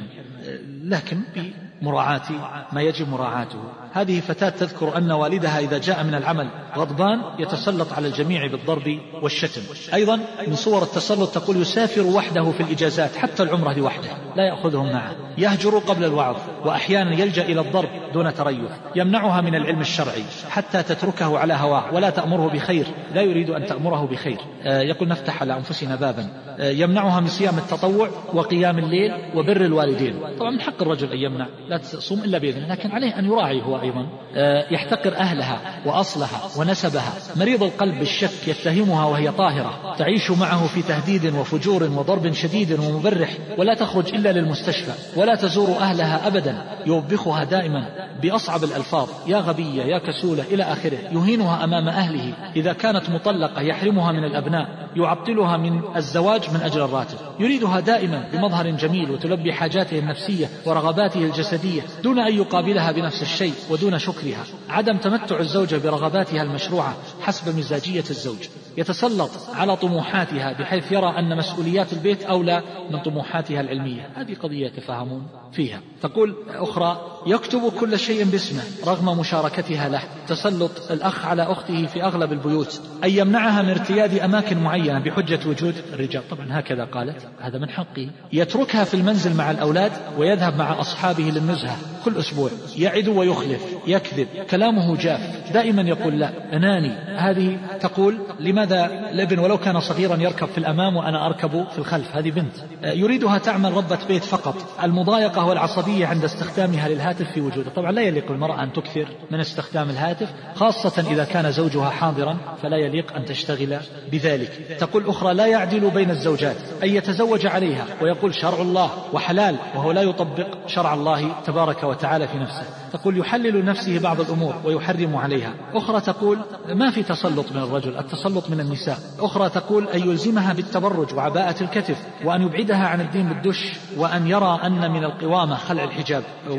لكن بمراعاة ما يجب مراعاته. هذه فتاة تذكر أن والدها إذا جاء من العمل غضبان يتسلط على الجميع بالضرب والشتم. أيضا من صور التسلط تقول: يسافر وحده في الإجازات، حتى العمرة لوحده لا يأخذهم معه. يهجر قبل الوعظ، وأحيانا يلجأ إلى الضرب دون تريث. يمنعها من العلم الشرعي حتى تتركه على هواه ولا تأمره بخير، لا يريد أن تأمره بخير. يقول: نفتح على أنفسنا بابا. يمنعها من صيام التطوع وقيام الليل وبر الوالدين. طبعا من حق الرجل أن يمنع، لا تصوم إلا بإذن، لكن عليه أن يراعي هو أيضا. يحتقر أهلها وأصلها ونسبها. مريض القلب بالشك، يتهمها وهي طاهرة، تعيش معه في تهديد وفجور وضرب شديد ومبرح، ولا تخرج إلا للمستشفى، ولا تزور أهلها أبدا. يوبخها دائما بأصعب الألفاظ: يا غبية، يا كسولة، إلى آخره. يهينها أمام أهله. إذا كانت مطلقة يحرمها من الأبناء، يعطلها من الزواج من أجل الراتب. يريدها دائما بمظهر جميل وتلبي حاجاته النفسية ورغباته الجسدية دون أن يقابلها بنفس الشيء ودون شكرها. عدم تمتع الزوجة برغباتها المشروعة حسب مزاجية الزوج. يتسلط على طموحاتها بحيث يرى أن مسؤوليات البيت أولى من طموحاتها العلمية. هذه قضية يتفاهمون فيها. تقول أخرى: يكتب كل شيء باسمه رغم مشاركتها له. تسلط الأخ على أخته في أغلب البيوت. أن يمنعها من ارتياد أماكن معينة بحجة وجود الرجال. طبعا هكذا قالت، هذا من حقه. يتركها في المنزل مع الأولاد ويذهب مع أصحابه للنزهة كل أسبوع. يعد ويخلف، يكذب، كلامه جاف، دائما يقول لا، أناني. هذه تقول: لماذا الابن ولو كان صغيرا يركب في الأمام وأنا أركب في الخلف؟ هذه بنت. يريدها تعمل ربة بيت فقط. المضايقة والعصبية عند استخدامها للهاتف في وجوده. طبعا لا يليق المرأة أن تكثر من استخدام الهاتف، خاصة إذا كان زوجها حاضرا، فلا يليق أن تشتغل بذلك. تقول أخرى: لا يعدل بين الزوجات، أن يتزوج عليها ويقول شرع الله وحلال وهو لا يطبق شرع الله تبارك وتعالى في نفسه. تقول: يحلل نفسه بعض الأمور ويحرم عليها. أخرى تقول: ما في تسلط من الرجل، التسلط من النساء. أخرى تقول: أن يلزمها بالتبرج وعباءة الكتف، وأن يبعدها عن الدين بالدش، وأن يرى أن من القوامة خلع الحجاب. وأخرى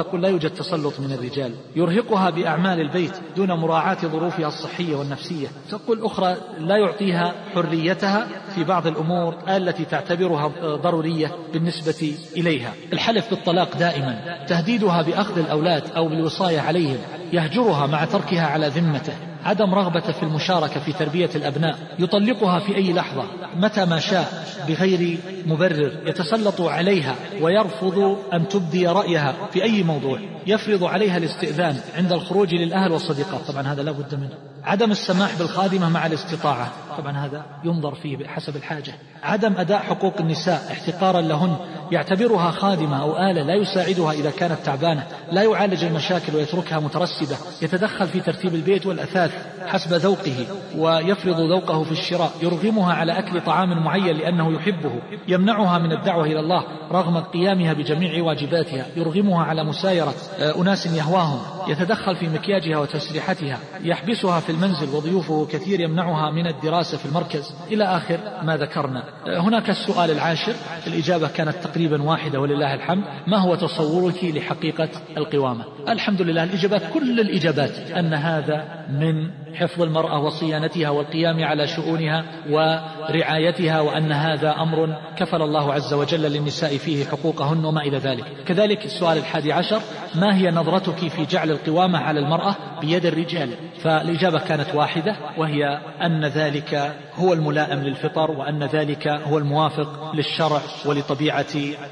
تقول لا يوجد تسلط من الرجال، يرهقها بأعمال البيت دون مراعاة ظروفها الصحية والنفسية. تقول أخرى لا يعطيها حريتها في بعض الأمور التي تعتبرها ضرورية بالنسبة إليها. الحلف بالطلاق دائما، تهديدها بأخذ الأولاد أو بالوصاية عليهم، يهجرها مع تركها على ذمته، عدم رغبة في المشاركة في تربية الأبناء، يطلقها في أي لحظة متى ما شاء بغير مبرر، يتسلط عليها ويرفض أن تبدي رأيها في أي موضوع، يفرض عليها الاستئذان عند الخروج للأهل والصديقات، طبعا هذا لا بد منه، عدم السماح بالخادمة مع الاستطاعة، طبعا هذا ينظر فيه بحسب الحاجة، عدم أداء حقوق النساء احتقارا لهن، يعتبرها خادمة أو آلة لا يساعدها إذا كانت تعبانة، لا يعالج المشاكل ويتركها مترسبة، يتدخل في ترتيب البيت والأثاث حسب ذوقه ويفرض ذوقه في الشراء، يرغمها على أكل طعام معين لأنه يحبه، يمنعها من الدعوة إلى الله رغم قيامها بجميع واجباتها، يرغمها على مسايرة أناس يهواهم، يتدخل في مكياجها وتسريحتها، يحبسها في المنزل وضيوفه كثير، يمنعها من الدراسة في المركز، إلى آخر ما ذكرنا. هناك السؤال العاشر، الإجابة كانت تقريبا واحدة ولله الحمد، ما هو تصورك لحقيقة القوامة؟ الحمد لله الإجابات كل الإجابات أن هذا من حفظ المرأة وصيانتها والقيام على شؤونها ورعايتها، وأن هذا أمر كفل الله عز وجل للنساء فيه حقوقهن وما إلى ذلك. كذلك السؤال 11، ما هي نظرتك في جعل القوامة على المرأة بيد الرجال؟ فالإجابة كانت واحدة، وهي أن ذلك هو الملائم للفطر، وأن ذلك هو الموافق للشرع ولطبيعة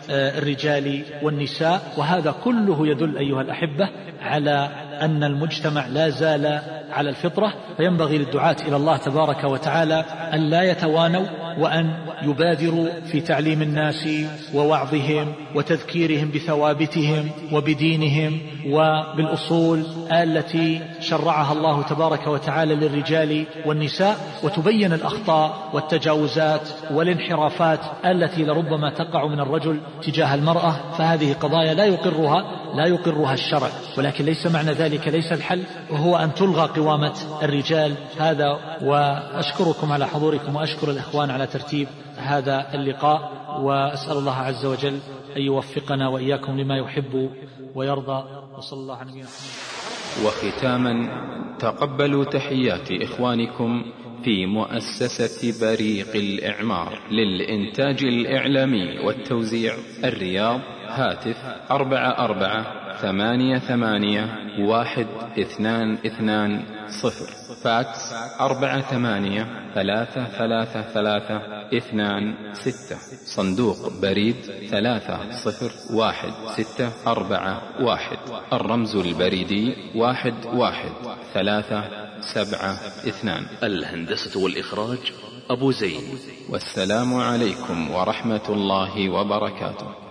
الرجال والنساء، وهذا كله يدل أيها الأحبة على أن المجتمع لا زال على الفطرة، فينبغي للدعاة إلى الله تبارك وتعالى أن لا يتوانوا وأن يبادروا في تعليم الناس ووعظهم وتذكيرهم بثوابتهم وبدينهم وبالأصول التي شرعها الله تبارك وتعالى للرجال والنساء، وتبين الأخطاء والتجاوزات والانحرافات التي لربما تقع من الرجل تجاه المرأة، فهذه قضايا لا يقرها الشرع، ولكن ليس معنى ذلك ليس الحل وهو أن تلغى قوامة الرجال. هذا، وأشكركم على حضوركم وأشكر الإخوان على ترتيب هذا اللقاء، وأسأل الله عز وجل أن يوفقنا وإياكم لما يحب ويرضى، وصلى الله على نبينا محمد. وختاما، تقبلوا تحيات إخوانكم في مؤسسة بريق الإعمار للإنتاج الإعلامي والتوزيع، الرياض، هاتف 44-88-1220، فاكس 48-3332-6، صندوق بريد 3016441، الرمز البريدي 11372. الهندسة والإخراج أبو زين. والسلام عليكم ورحمة الله وبركاته.